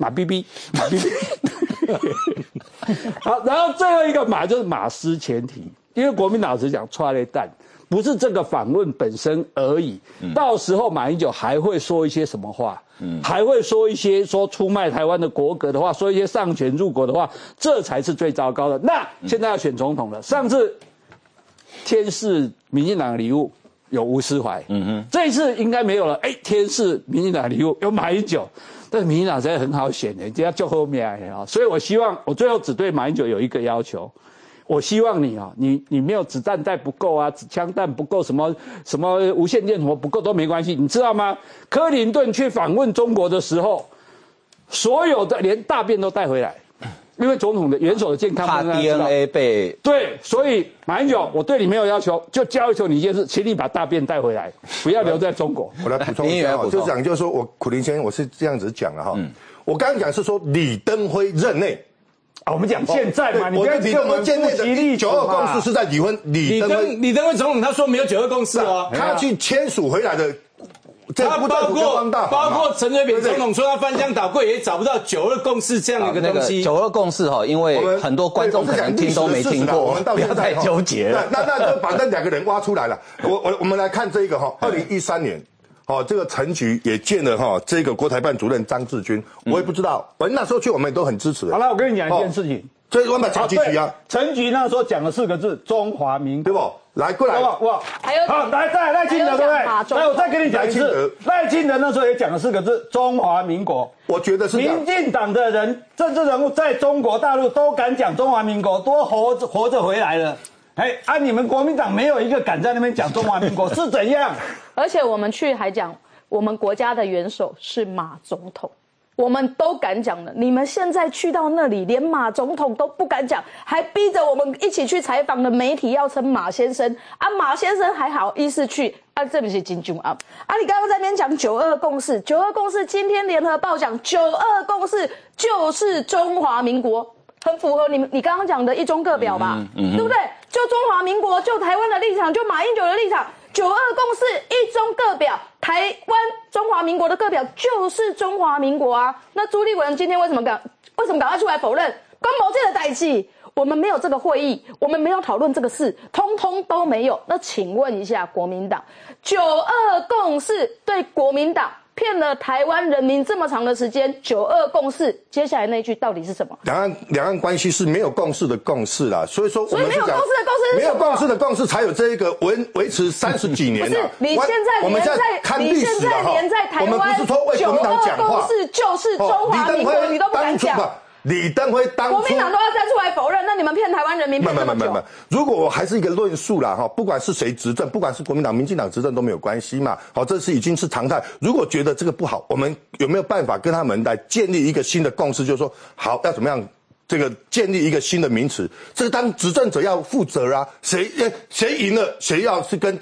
好，然后最后一个马就是马失前蹄，因为国民党是讲踹了蛋，不是这个访问本身而已。到时候马英九还会说一些什么话？还会说一些说出卖台湾的国格的话，说一些丧权入国的话，这才是最糟糕的。那现在要选总统了，上次天赐民进党的礼物。有吴思怀，这一次应该没有了。天赐民进党礼物有马英九，但是民进党真的很好选的，人家就后面啊。所以我希望，我最后只对马英九有一个要求，我希望你没有子弹带不够啊，枪弹不够，什么无线电什么不够都没关系，你知道吗？克林顿去访问中国的时候，所有的连大便都带回来。因为总统的元首的健康怕 DNA 被对，所以马英九，我对你没有要求，就要求你一件事，请你把大便带回来，不要留在中国。 我来补充一下，就讲就是说我苦苓先生我是这样子讲的哈，我刚刚讲是说李登辉任内啊，我们讲现在嘛， 我李登辉任内的9·2共识是在李登辉总统他说没有9·2共识哦， 他去签署回来的。 他包括陈水扁总统说他翻箱倒柜也找不到9·2共识这样的一个东西。 9·2共识因为很多观众可能听都没听过， 我们到不要太纠结了。 那就把那两个人挖出来了。我们来看这个2013年，这个陈菊也见了这个国台办主任张志军，我也不知道，反正那时候去我们也都很支持。 好了，我跟你讲一件事情， 所以我们讲几句啊。 陈菊那时候讲了4个字：中华民国， 对不？来过来， 哇，还有好，来再赖清德对不对？来，我再跟你讲一次，赖清德那时候也讲了4个字：中华民国。 我觉得是民进党的人，政治人物在中国大陆都敢讲中华民国，都活着回来了。你们国民党没有一个敢在那边讲中华民国是怎样？ 而且我们去还讲，我们国家的元首是马总统。我们都敢讲了，你们现在去到那里，连马总统都不敢讲，还逼着我们一起去采访的媒体要称马先生啊，马先生还好意思去啊，这不是金钟啊！你刚刚在那边讲9·2共识，9·2共识，今天联合报讲9·2共识就是中华民国，很符合你刚刚讲的一中各表吧，对不对？就中华民国，就台湾的立场，就马英九的立场，9·2共识，一中各表。台湾中华民国的各表就是中华民国啊！那朱立伦今天为什么赶快出来否认？关某这个代志，我们没有这个会议，我们没有讨论这个事，通通都没有。那请问一下国民党，9·2共识对国民党骗了台湾人民这么长的时间，9·2共识，接下来那一句到底是什么？ 两岸关系是没有共识的共识啦，所以说我们没有共识的共识， 没有共识的共识才有这一个维持30几年了。 不是，我们现在看历史了哈，我们不是说为国民党讲话，9·2共识就是中华民国，你都不敢讲。 李登辉当初国民党都要站出来否认，那你们骗台湾人民骗那么久？ 如果我还是一个论述啦哈，不管是谁执政，不管是国民党、民进党执政都没有关系嘛。好，这是已经是常态。如果觉得这个不好，我们有没有办法跟他们来建立一个新的共识？就是说，好要怎么样？这个建立一个新的名词，这个当执政者要负责啊，谁赢了，谁要是跟大陆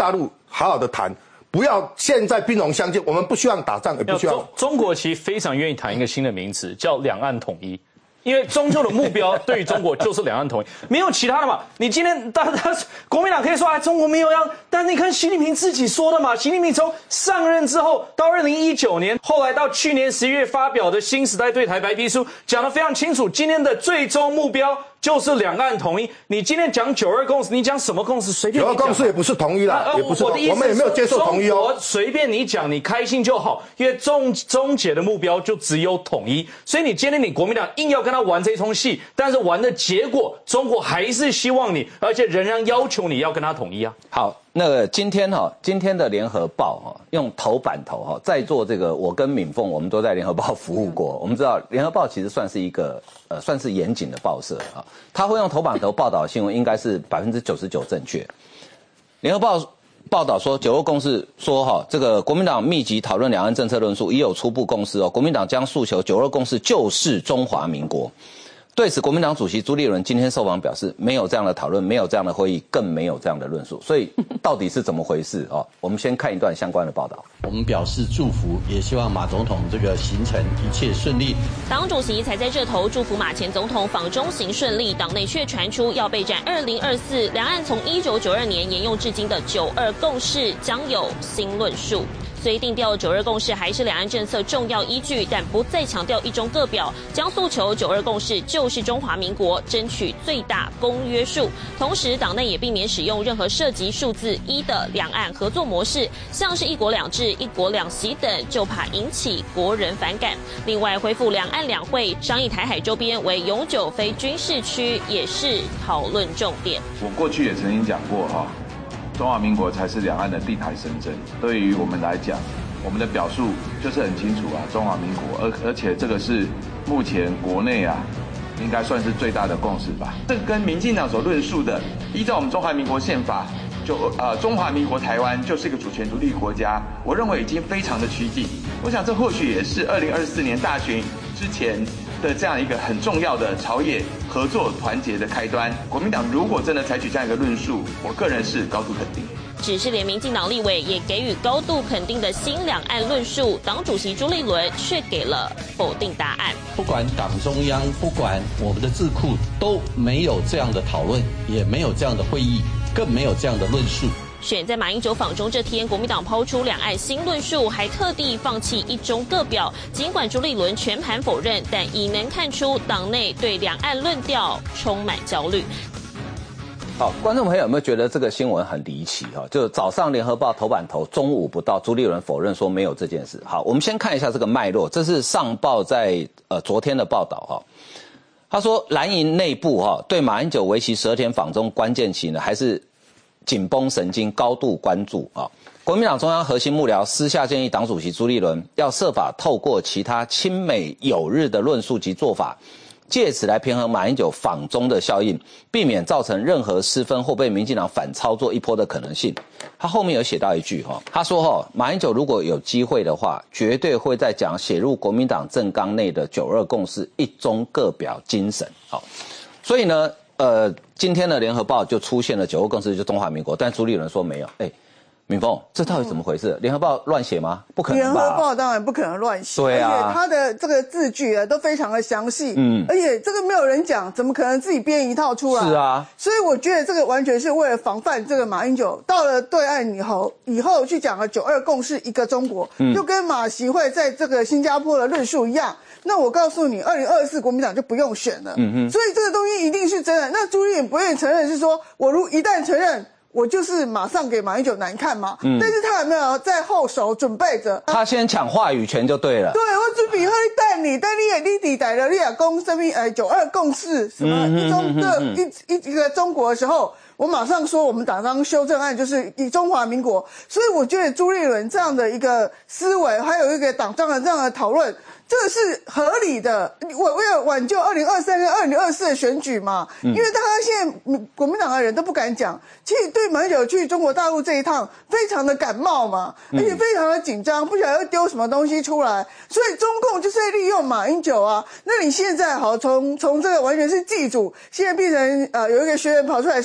好好的谈，不要现在兵戎相见。我们不希望打仗，也不希望。 中国其实非常愿意谈一个新的名词，叫两岸统一。因为终究的目标对于中国就是两岸统一，没有其他的嘛。你今天国民党可以说中国没有要，但你看习近平自己说的嘛。习近平从上任之后到2019年，后来到去年11月发表的新时代对台白皮书，讲得非常清楚，今天的最终目标就是两岸统一。你今天讲92共识，你讲什么共识随便你讲。 92共识也不是统一啦，也不是。我们也没有接受统一哦。 随便你讲，你开心就好，因为终结的目标就只有统一。所以你今天你国民党硬要跟他玩这一出戏，但是玩的结果，中国还是希望你，而且仍然要求你要跟他统一啊。 好，那个今天的联合报用头版头在做这个，我跟敏凤我们都在联合报服务过，我们知道联合报其实算是一个算是严谨的报社啊，他会用头版头报道新闻，应该是99%正确。联合报报道说，96共识说这个国民党密集讨论两岸政策论述，已有初步共识国民党将诉求92共识就是中华民国。对此，国民党主席朱立伦今天受访表示，没有这样的讨论，没有这样的会议，更没有这样的论述。所以，到底是怎么回事我们先看一段相关的报道。 我们表示祝福，也希望马总统这个行程一切顺利。 党主席才在这头祝福马前总统访中行顺利，党内却传出要备战2024，两岸从1992年沿用至今的92共识将有新论述。虽定调92共识还是两岸政策重要依据，但不再强调一中各表，将诉求92共识就是中华民国，争取最大公约数。同时，党内也避免使用任何涉及数字1的两岸合作模式，像是一国两制、一国两席等，就怕引起国人反感。另外，恢复两岸两会，商议台海周边为永久非军事区，也是讨论重点。 我过去也曾经讲过中华民国才是两岸的地台深圳。对于我们来讲，我们的表述就是很清楚中华民国，而且这个是目前国内应该算是最大的共识吧。 这跟民进党所论述的，依照我们中华民国宪法，中华民国台湾就是一个主权独立国家，我认为已经非常的趋近。我想这或许也是2024年大选之前的这样一个很重要的朝野合作团结的开端。国民党如果真的采取这样一个论述，我个人是高度肯定。 只是连民进党立委也给予高度肯定的新两岸论述，党主席朱立伦却给了否定答案。 不管党中央，不管我们的智库，都没有这样的讨论，也没有这样的会议，更没有这样的论述。 选在马英九访中这天，国民党抛出两岸新论述，还特地放弃一中各表。尽管朱立伦全盘否认，但已能看出党内对两岸论调充满焦虑。 好，观众朋友有没有觉得这个新闻很离奇就早上联合报头版头，中午不到，朱立伦否认说没有这件事。好，我们先看一下这个脉络，这是上报在昨天的报道他说蓝营内部对马英九为期12天访中关键期呢，还是紧绷神经，高度关注国民党中央核心幕僚私下建议党主席朱立伦要设法透过其他亲美友日的论述及做法，借此来平衡马英九访中的效应，避免造成任何失分或被民进党反操作一波的可能性。他后面有写到一句他说马英九如果有机会的话，绝对会再讲写入国民党政纲内的92共识一中各表精神。所以呢今天的联合报就出现了92共识就中华民国，但朱立伦说没有。敏凤，这到底怎么回事？联合报乱写吗？不可能吧。 联合报当然不可能乱写， 对啊， 而且他的这个字句都非常的详细，而且这个没有人讲，怎么可能自己编一套出来？ 是啊， 所以我觉得这个完全是为了防范这个马英九到了对岸以后去讲了92共识一个中国，就跟马习会在这个新加坡的论述一样。那我告诉你，2024国民党就不用选了。所以这个东西一定是真的。那朱立伦不愿意承认，是说我一旦承认，我就是马上给马英九难看嘛。但是他有没有在后手准备着？ 他先抢话语权就对了。 对，我准备好你等你，但你抵逮了，你也讲什么92共识什么一个中国的时候，我马上说我们党章修正案就是以中华民国。所以我觉得朱立伦这样的一个思维，还有一个党章的这样的讨论，这个是合理的。我为了挽救2023跟2024的选举嘛，因为大家现在国民党的人都不敢讲，其实对马英九去中国大陆这一趟非常的感冒嘛，而且非常的紧张，不晓得要丢什么东西出来，所以中共就是在利用马英九啊。那你现在从这个完全是祭祖，现在变成有一个学员跑出来说，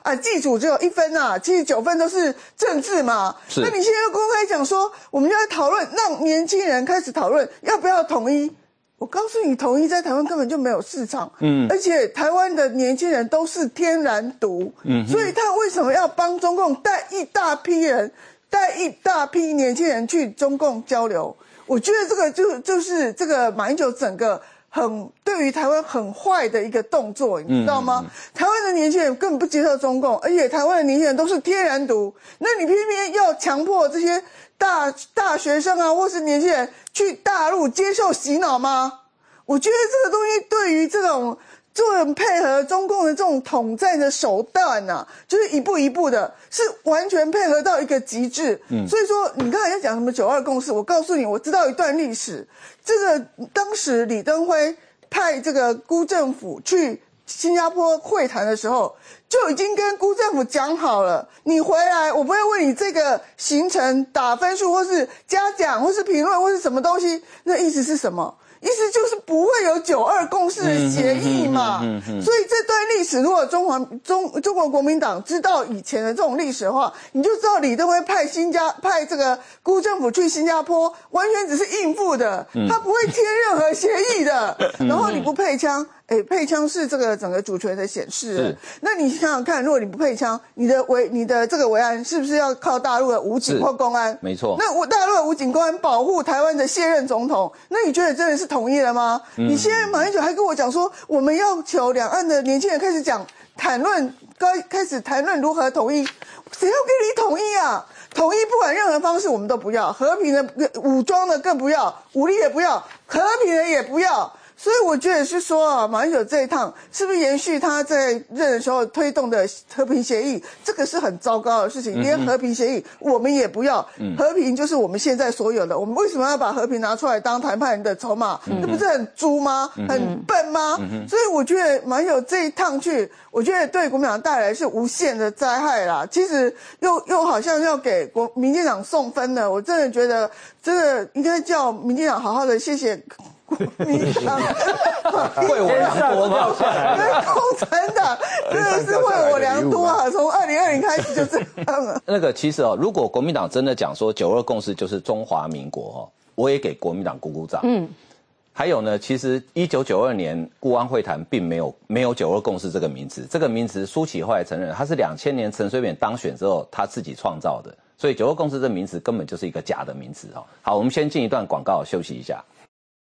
祭祖只有1分啊，79分都是政治嘛。 是。 那你现在又公开讲说，我们要讨论，让年轻人开始讨论要不要统一。我告诉你，统一在台湾根本就没有市场，而且台湾的年轻人都是天然独，所以他为什么要帮中共带一大批年轻人去中共交流？我觉得这个就是这个马英九整个对于台湾很坏的一个动作，你知道吗？台湾的年轻人根本不接受中共，而且台湾的年轻人都是天然独，那你偏偏要强迫这些大学生啊，或是年轻人去大陆接受洗脑吗？我觉得这个东西对于这种配合中共的这种统战的手段啊，就是一步一步的，是完全配合到一个极致。所以说你刚才在讲什么9·2共识，我告诉你，我知道一段历史，这个当时李登辉派这个辜政府去新加坡会谈的时候，就已经跟辜政府讲好了，你回来我不会为你这个行程打分数，或是嘉奖，或是评论，或是什么东西。那意思是什么？意思就是不会有9·2共识的协议嘛。所以这段历史，如果中国国民党知道以前的这种历史的话，你就知道李登辉派这个辜政府去新加坡，完全只是应付的，他不会签任何协议的。然后你不配枪。配枪是这个整个主权的显示。那你想想看，如果你不配枪，你的这个维安是不是要靠大陆的武警或公安？ 没错。 那大陆的武警公安保护台湾的卸任总统，那你觉得真的是统一了吗？你现在马英九还跟我讲说，我们要求两岸的年轻人开始开始谈论如何统一，谁要跟你统一啊？统一不管任何方式我们都不要，和平的、武装的更不要，武力也不要，和平的也不要。所以我觉得是说啊，马英九这一趟是不是延续他在任的时候推动的和平协议？这个是很糟糕的事情，连和平协议我们也不要。和平就是我们现在所有的，我们为什么要把和平拿出来当谈判的筹码？这不是很猪吗？很笨吗？所以我觉得马英九这一趟去，我觉得对国民党带来是无限的灾害啦。其实又好像要给民进党送分了，我真的觉得这个应该叫民进党好好的谢谢。民党为我良多吗？ 共产党真的是为我良多啊！从2020开始就这样了。 那个其实如果国民党真的讲说9·2共识就是中华民国我也给国民党鼓鼓掌。还有呢，其实1992年固安会谈并没有9·2共识这个名词，这个名词苏起后来承认，他是2000年陈水扁当选之后他自己创造的，所以9·2共识这名词根本就是一个假的名词好，我们先进一段广告休息一下。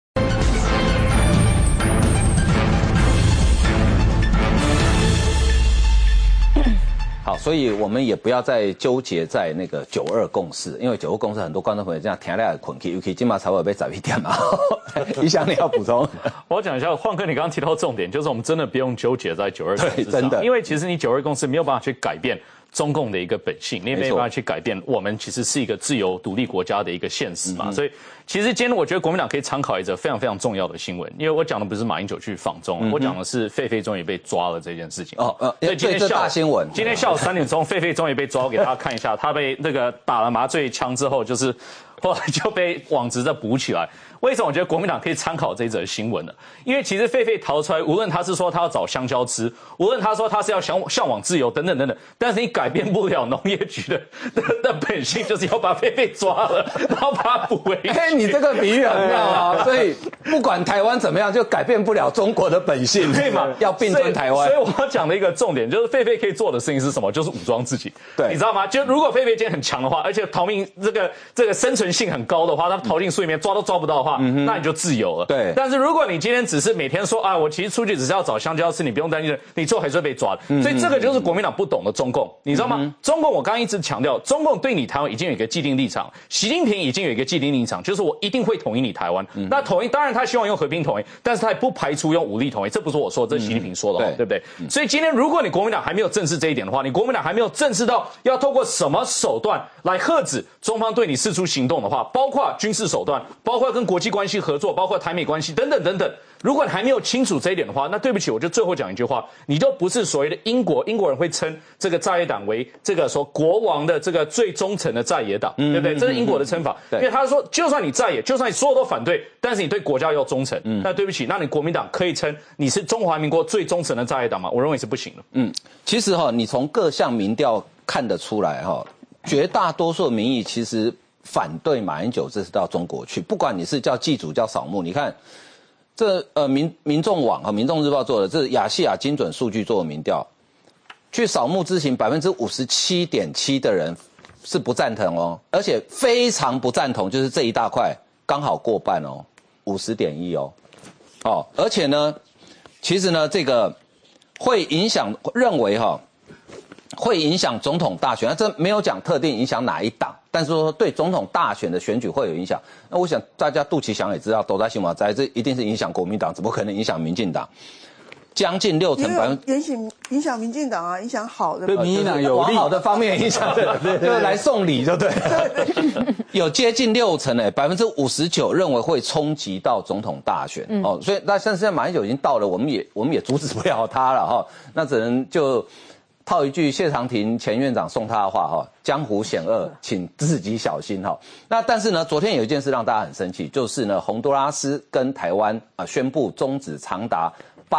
好，所以我们也不要再纠结在那个9·2共识，因为9·2共识很多观众朋友这样听来困去，尤其今嘛才会被11点嘛。一翔你要补充？ 我要讲一下，晃哥你刚刚提到重点，就是我们真的不用纠结在9·2共识上，真的，因为其实你9·2共识没有办法去改变中共的一个本性，你也没有办法去改变我们其实是一个自由独立国家的一个现实嘛。所以其实今天我觉得国民党可以参考一则非常非常重要的新闻，因为我讲的不是马英九去访中，我讲的是狒狒终于被抓了这件事情。所以今天大新闻， 今天下午3点钟，狒狒终于被抓，我给大家看一下，他被那个打了麻醉枪之后，就是后来就被网子再补起来。为什么我觉得国民党可以参考这一则新闻呢？因为其实狒狒逃出来，无论他是说他要找香蕉吃，无论他说他是要向往自由等等等等，但是你改变不了农业局的本性，就是要把狒狒抓了，然后把他补回去。 你这个比喻很妙啊！所以不管台湾怎么样，就改变不了中国的本性， 对吗？ 要并吞台湾。 所以我要讲的一个重点就是狒狒可以做的事情是什么？就是武装自己。对，你知道吗？就如果狒狒今天很强的话，而且逃命这个生存性很高的话，他逃进树里面抓都抓不到的话，那你就自由了。对。但是如果你今天只是每天说啊，我其实出去只是要找香蕉吃，你不用担心，你最后还是会被抓的。所以这个就是国民党不懂的中共，你知道吗？中共我刚刚一直强调，中共对你台湾已经有一个既定立场，习近平已经有一个既定立场，就是我一定会统一你台湾。那统一当然他希望用和平统一，但是他也不排除用武力统一，这不是我说，这是习近平说的，对不对？所以今天如果你国民党还没有正视这一点的话，你国民党还没有正视到要透过什么手段来遏止中方对你释出行动的话，包括军事手段，包括跟国国际关系合作，包括台美关系等等等等。如果你还没有清楚这一点的话，那对不起，我就最后讲一句话，你就不是所谓的英国人会称这个在野党为这个说国王的这个最忠诚的在野党，对不对？这是英国的称法，因为他说，就算你在野，就算你所有都反对，但是你对国家要忠诚，那对不起，那你国民党可以称你是中华民国最忠诚的在野党吗？我认为是不行的。 其实你从各项民调看得出来绝大多数民意其实反对马英九这次到中国去，不管你是叫祭祖叫扫墓，你看。这民众网和民众日报做的，这是亚细亚精准数据做的民调，去扫墓之行57.7%的人是不赞同而且非常不赞同，就是这一大块刚好过半50.1%而且呢，其实呢这个会影响，认为会影响总统大选，这没有讲特定影响哪一党。但是说对总统大选的选举会有影响，那我想大家肚脐想也知道，都在新闻在这一定是影响国民党，怎么可能影响民进党？将近60%， 影响民进党啊，影响好的， 对民进党有利， 往好的方面影响，就是来送礼，就对。有接近60%59%认为会冲击到总统大选所以那现在马英九已经到了，我们也阻止不了他了那只能就。套一句谢长廷前院长送他的话江湖险恶，请自己小心那但是呢，昨天有一件事让大家很生气，就是呢，洪都拉斯跟台湾宣布终止长达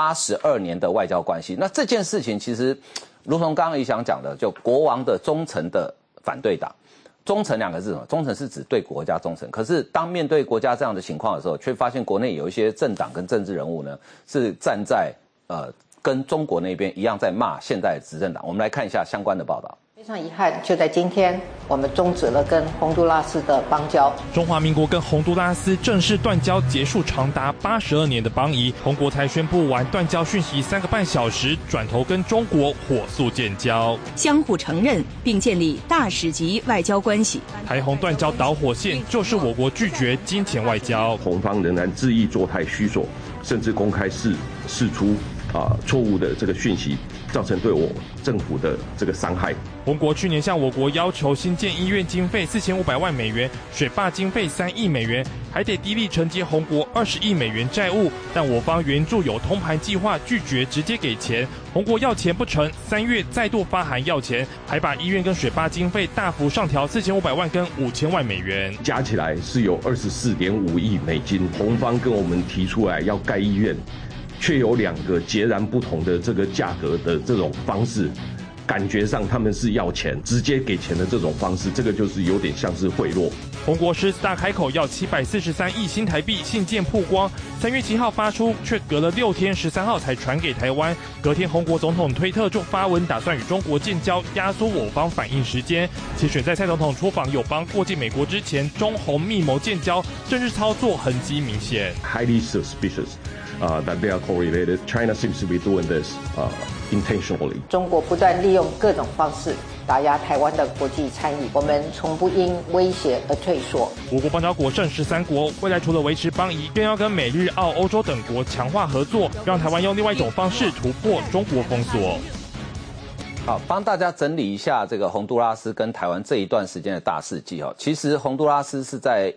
82年的外交关系。那这件事情其实，如同刚刚宜翔讲的，就国王的忠诚的反对党，忠诚2个字忠诚是指对国家忠诚。可是当面对国家这样的情况的时候，却发现国内有一些政党跟政治人物呢，是站在跟中国那边一样在骂现在的执政党。我们来看一下相关的报道。 非常遗憾，就在今天，我们终止了跟洪都拉斯的邦交。 中华民国跟洪都拉斯正式断交，结束长达82年的邦谊。洪国才宣布完断交讯息3个半小时，转头跟中国火速建交， 相互承认并建立大使级外交关系。 台洪断交导火线就是我国拒绝金钱外交。 洪方仍然恣意作态虚索，甚至公开释出错误的这个讯息，造成对我政府的这个伤害。 洪国去年向我国要求新建医院经费4500万美元，水坝经费3亿美元，还得低利承接洪国20亿美元债务，但我方援助有通盘计划，拒绝直接给钱。洪国要钱不成，3月再度发函要钱，还把医院跟水坝经费大幅上调4500万跟5000万美元， 加起来是有24.5亿美金。洪方跟我们提出来要盖医院，却有2个截然不同的这个价格的这种方式，感觉上他们是要钱，直接给钱的这种方式，这个就是有点像是贿赂。 洪国狮子大开口要743亿新台币信件曝光，3月7号发出，却隔了6天，13号才传给台湾。隔天，洪国总统推特就发文打算与中国建交，压缩我方反应时间。且选在蔡总统出访友邦过境美国之前，中洪密谋建交，政治操作痕迹明显。 Highly suspicious. That they are correlated. China seems to be doing this intentionally. 中国不断利用各种方式打压台湾的国际参与，我们从不因威胁而退缩。 我国邦交国剩13国，未来除了维持邦谊，更要跟美日澳欧洲等国强化合作，让台湾用另外一种方式突破中国封锁。 好，帮大家整理一下这个洪都拉斯跟台湾这一段时间的大事记其实洪都拉斯是在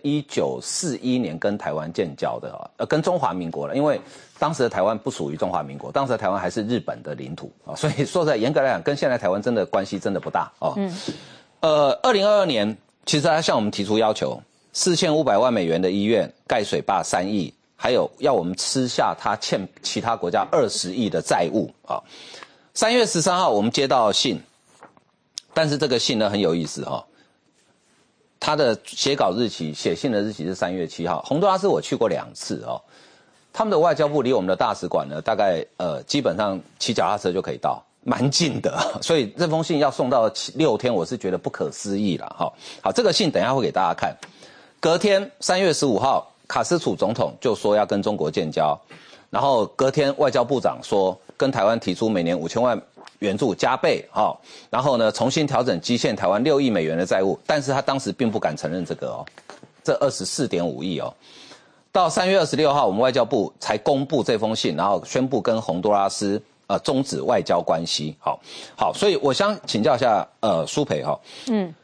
1941年跟台湾建交的跟中华民国了，因为当时的台湾不属于中华民国，当时的台湾还是日本的领土所以说在严格来讲，跟现在台湾真的关系真的不大2022年，其实他向我们提出要求，4500万美元的医院，盖水坝3亿，还有要我们吃下他欠其他国家20亿的债务3月13号我们接到信，但是这个信呢很有意思他的写稿日期、写信的日期是3月7号。洪都拉斯我去过2次他们的外交部离我们的大使馆呢，大概基本上骑脚踏车就可以到，蛮近的，所以这封信要送到6天，我是觉得不可思议了好，这个信等一下会给大家看。隔天3月15号，卡斯楚总统就说要跟中国建交，然后隔天外交部长说跟台湾提出每年5000万援助加倍然后呢重新调整基线台湾6亿美元的债务，但是他当时并不敢承认这个这24.5亿到3月26号我们外交部才公布这封信，然后宣布跟洪都拉斯终止外交关系。好，所以我想请教一下苏培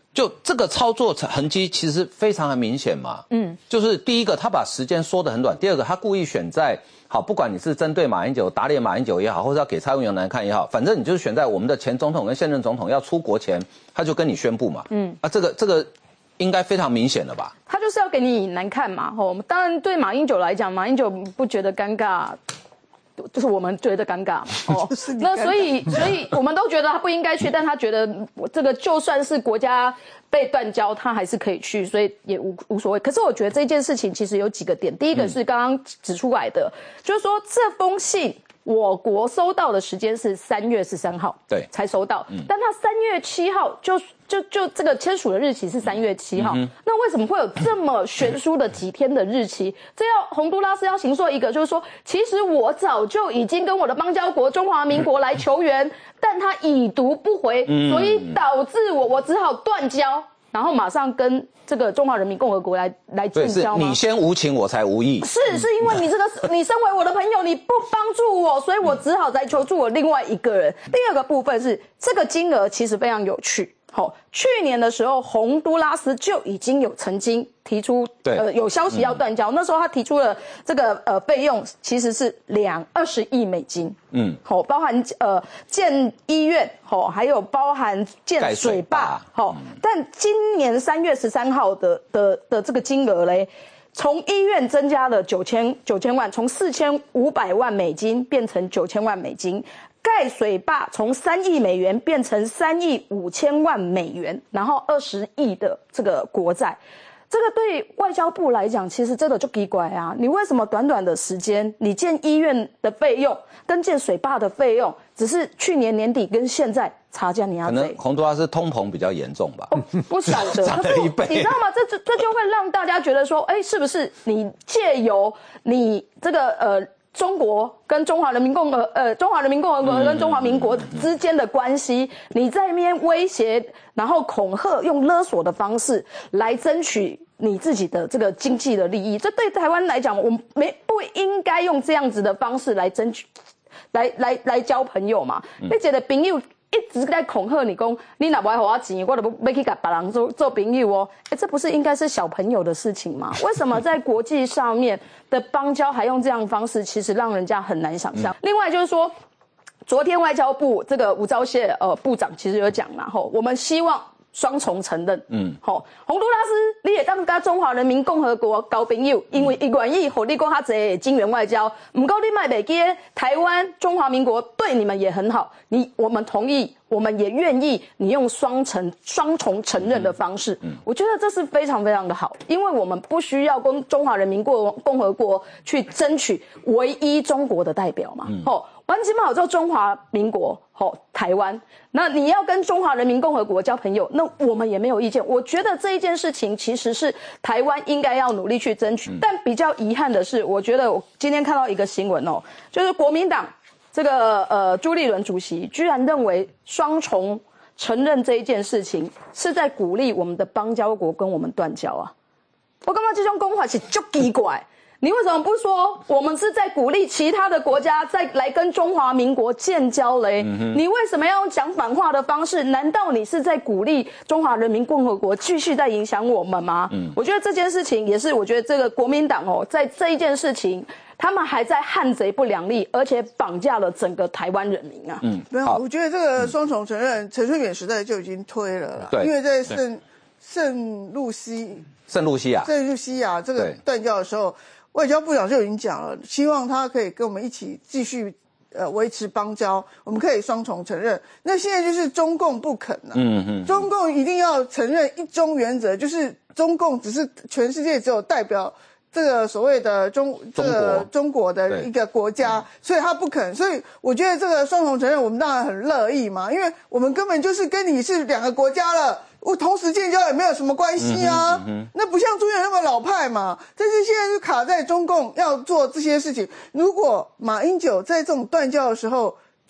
就这个操作痕迹其实非常的明显嘛。就是第一个，他把时间缩得很短；第二个，他故意选在好，不管你是针对马英九打脸马英九也好，或者要给蔡英文难看也好，反正你就是选在我们的前总统跟现任总统要出国前，他就跟你宣布嘛。这个应该非常明显了吧？ 他就是要给你难看嘛。当然对马英九来讲，马英九不觉得尴尬。就是我们觉得尴尬嘛，那所以我们都觉得他不应该去，但他觉得这个就算是国家被断交，他还是可以去，所以也无所谓。可是我觉得这件事情其实有几个点，第一个是刚刚指出来的，就是说这封信我国收到的时间是3月13号，对，才收到，但他3月7号就这个签署的日期是3月7号，那为什么会有这么悬殊的几天的日期？这要洪都拉斯要行说一个，就是说，其实我早就已经跟我的邦交国中华民国来求援，但他已读不回，所以导致我只好断交，然后马上跟这个中华人民共和国来建交吗？ 你先无情，我才无义。 是因为你身为我的朋友，你不帮助我，所以我只好再求助我另外一个人。第二个部分是这个金额其实非常有趣。去年的时候，洪都拉斯就已经有曾经提出，有消息要断交，那时候他提出了这个费用其实是20亿美金，包含建医院，还有包含建水坝，但今年3月13号的这个金额嘞，从医院增加了9000万，从4500万美金变成9000万美金。盖水坝从3亿美元变成3亿5千万美元，然后20亿的这个国债，这个对外交部来讲，其实真的就奇怪啊！你为什么短短的时间，你建医院的费用跟建水坝的费用，只是去年年底跟现在差价你要？可能洪都拉斯通膨比较严重吧？ 不晓得， 涨了1倍， 你知道吗？这就会让大家觉得说，是不是你借由你这个中国跟中华人民共和国跟中华民国之间的关系，你在那边威胁，然后恐吓，用勒索的方式来争取你自己的这个经济的利益，这对台湾来讲，我们不应该用这样子的方式来争取，来交朋友嘛？你觉得朋友一直在恐吓你说，你哪不爱给我钱，我就要去跟别人做朋友哦。这不是应该是小朋友的事情吗？为什么在国际上面的邦交还用这样的方式，其实让人家很难想象。另外就是说，昨天外交部这个吴钊燮部长其实有讲啦，我们希望双重承认。洪都拉斯你也当跟中华人民共和国交朋友，因为他愿意给你讲较济金援外交，不过你别忘记台湾中华民国对你们也很好，我们同意，我们也愿意你用双重承认的方式。我觉得这是非常非常的好，因为我们不需要跟中华人民共和国去争取唯一中国的代表嘛。完起码有中华民国台湾，那你要跟中华人民共和国交朋友，那我们也没有意见。我觉得这一件事情其实是台湾应该要努力去争取。但比较遗憾的是，我觉得我今天看到一个新闻就是国民党这个朱立伦主席居然认为双重承认这一件事情是在鼓励我们的邦交国跟我们断交啊！我感觉这种说法是很奇怪。你为什么不说我们是在鼓励其他的国家再来跟中华民国建交嘞？你为什么要用讲反话的方式？难道你是在鼓励中华人民共和国继续在影响我们吗？我觉得这件事情也是，我觉得这个国民党在这一件事情，他们还在汉贼不两立，而且绑架了整个台湾人民啊。 没有，我觉得这个双重承认，陈水扁时代就已经推了啦，因为在圣露西亚这个断交的时候。外交部长就已经讲了，希望他可以跟我们一起继续维持邦交，我们可以双重承认。那现在就是中共不肯了，中共一定要承认一中原则，就是中共只是全世界只有代表这个所谓的中国的一个国家，所以他不肯。所以我觉得这个双重承认，我们当然很乐意嘛，因为我们根本就是跟你是两个国家了。我同时建交也没有什么关系啊，那不像朱元那么老派嘛。但是现在就卡在中共要做这些事情。如果马英九在这种断交的时候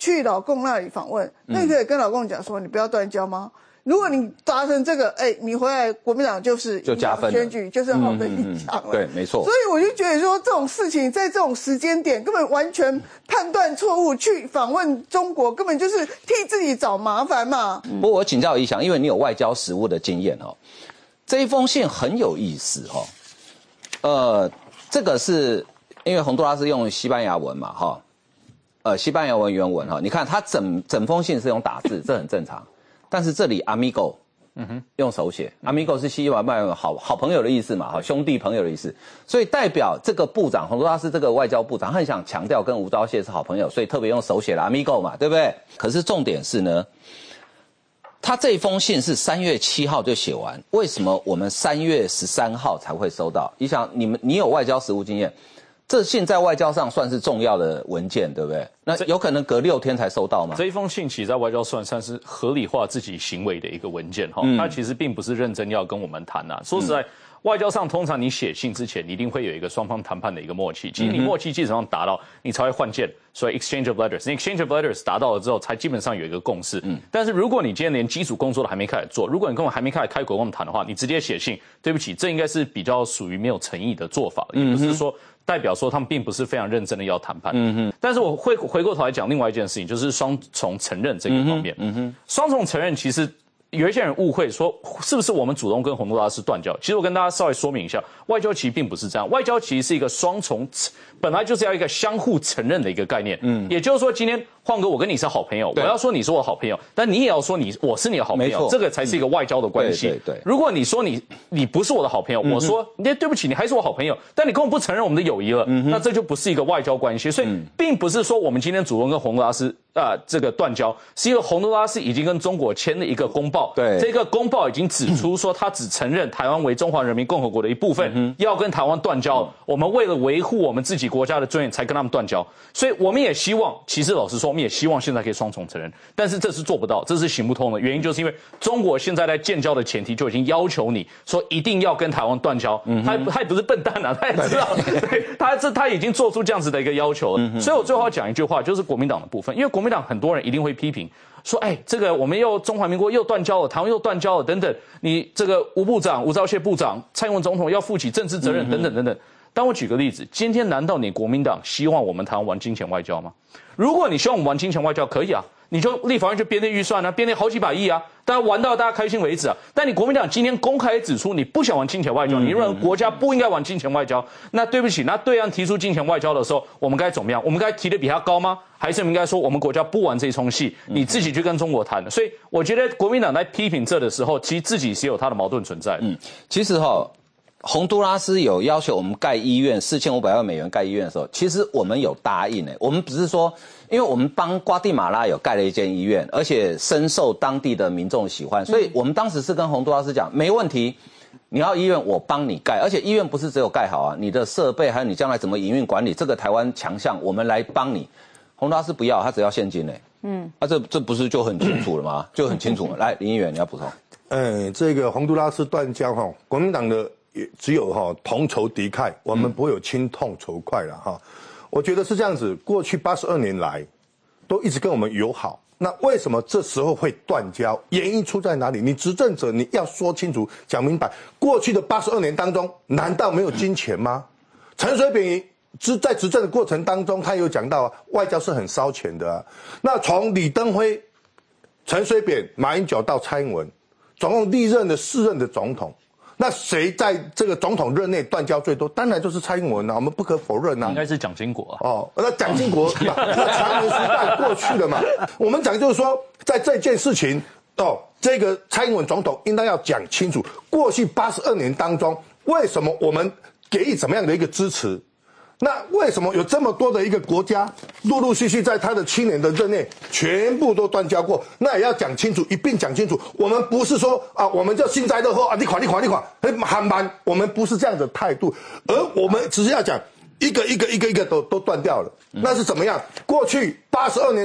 去老共那里访问，那你可以跟老共讲说，你不要断交吗？如果你达成这个，你回来国民党就加分选举，就是好的影响了。 对，没错。 所以我就觉得说，这种事情在这种时间点根本完全判断错误，去访问中国根本就是替自己找麻烦嘛。 不过我请教一下，因为你有外交实务的经验哦，这一封信很有意思哦。这个是因为洪都拉斯用西班牙文嘛，西班牙文原文哈，你看他整封信是用打字，这很正常。但是这里 amigo， 用手写 ，amigo 是西班牙文好朋友的意思嘛，兄弟朋友的意思，所以代表这个部长洪都拉斯这个外交部长很想强调跟吴钊燮是好朋友，所以特别用手写了 amigo 嘛，对不对？可是重点是呢，他这封信是3月7号就写完，为什么我们3月13号才会收到？你想，你有外交实务经验。这信在外交上算是重要的文件，对不对？那有可能隔6天才收到吗？ 这一封信其实在外交算是合理化自己行为的一个文件哈，它其实并不是认真要跟我们谈说实在，外交上通常你写信之前，你一定会有一个双方谈判的一个默契。其实你默契基本上达到，你才会换件，所以 exchange of letters， 你 exchange of letters 达到了之后，才基本上有一个共识。但是如果你今天连基础工作都还没开始做，如果你跟我还没开始开口跟我们谈的话，你直接写信，对不起，这应该是比较属于没有诚意的做法，也不是说。代表说他们并不是非常认真的要谈判，但是我会回过头来讲另外一件事情，就是双重承认这个方面。双重承认其实有一些人误会说，是不是我们主动跟洪都拉斯断交？其实我跟大家稍微说明一下，外交其实并不是这样，外交其实是一个双重，本来就是要一个相互承认的一个概念。也就是说，今天晃哥，我跟你是好朋友，我要说你是我的好朋友，但你也要说我是你的好朋友，这个才是一个外交的关系。对，如果你说你不是我的好朋友，我说对不起，你还是我好朋友，但你根本不承认我们的友谊了，那这就不是一个外交关系。所以，并不是说我们今天主动跟洪都拉斯这个断交，是因为洪都拉斯已经跟中国签了一个公报，这个公报已经指出说他只承认台湾为中华人民共和国的一部分，要跟台湾断交。我们为了维护我们自己国家的尊严，才跟他们断交。所以我们也希望，其实老实说，我们也希望现在可以双重承认，但是这是做不到，这是行不通的。原因就是因为中国现在在建交的前提就已经要求你说一定要跟台湾断交，他也不是笨蛋啊，他也知道，他已经做出这样子的一个要求了。所以我最后要讲一句话，就是国民党的部分，因为国民党很多人一定会批评说，这个我们中华民国又断交了，台湾又断交了等等，你这个吴部长、吴钊燮部长、蔡英文总统要负起政治责任等等等等。但我举个例子，今天难道你国民党希望我们台湾玩金钱外交吗？如果你希望我们玩金钱外交，可以啊，你就立法院就编列预算啊，编列好几百亿啊，大家玩到大家开心为止啊。但你国民党今天公开指出你不想玩金钱外交，你认为国家不应该玩金钱外交，那对不起，那对岸提出金钱外交的时候，我们该怎么样？我们该提得比他高吗？还是我们应该说我们国家不玩这一出戏，你自己去跟中国谈？所以我觉得国民党在批评这的时候，其实自己是有他的矛盾存在的。 其实洪都拉斯有要求我们盖医院，4500万美元盖医院的时候，其实我们有答应我们只是说，因为我们帮瓜地马拉有盖了一间医院，而且深受当地的民众喜欢，所以我们当时是跟洪都拉斯讲，没问题，你要医院我帮你盖，而且医院不是只有盖好啊，你的设备还有你将来怎么营运管理，这个台湾强项我们来帮你。洪都拉斯不要，他只要现金这不是就很清楚了吗？就很清楚了。来，林议员你要补充。 这个洪都拉斯断交国民党的。也只有同仇敌忾，我们不会有亲痛仇快了我觉得是这样子，过去82年来都一直跟我们友好，那为什么这时候会断交？原因出在哪里？你执政者你要说清楚讲明白，过去的82年当中难道没有金钱吗？陈水扁在执政的过程当中他有讲到外交是很烧钱的那从李登辉、陈水扁、马英九到蔡英文，总共历任的4任的总统，那谁在这个总统任内断交最多？当然就是蔡英文我们不可否认应该是蒋经国那蒋经国那传闻时代过去了嘛。我们讲就是说，在这件事情这个蔡英文总统应当要讲清楚，过去82年当中，为什么我们给予怎么样的一个支持？那为什么有这么多的一个国家陆陆续续在他的7年的任内全部都断交过？那也要讲清楚，一并讲清楚。我们不是说我们就幸灾乐祸你款喊完，我们不是这样的态度，而我们只是要讲一个都断掉了。那是怎么样？过去82年来，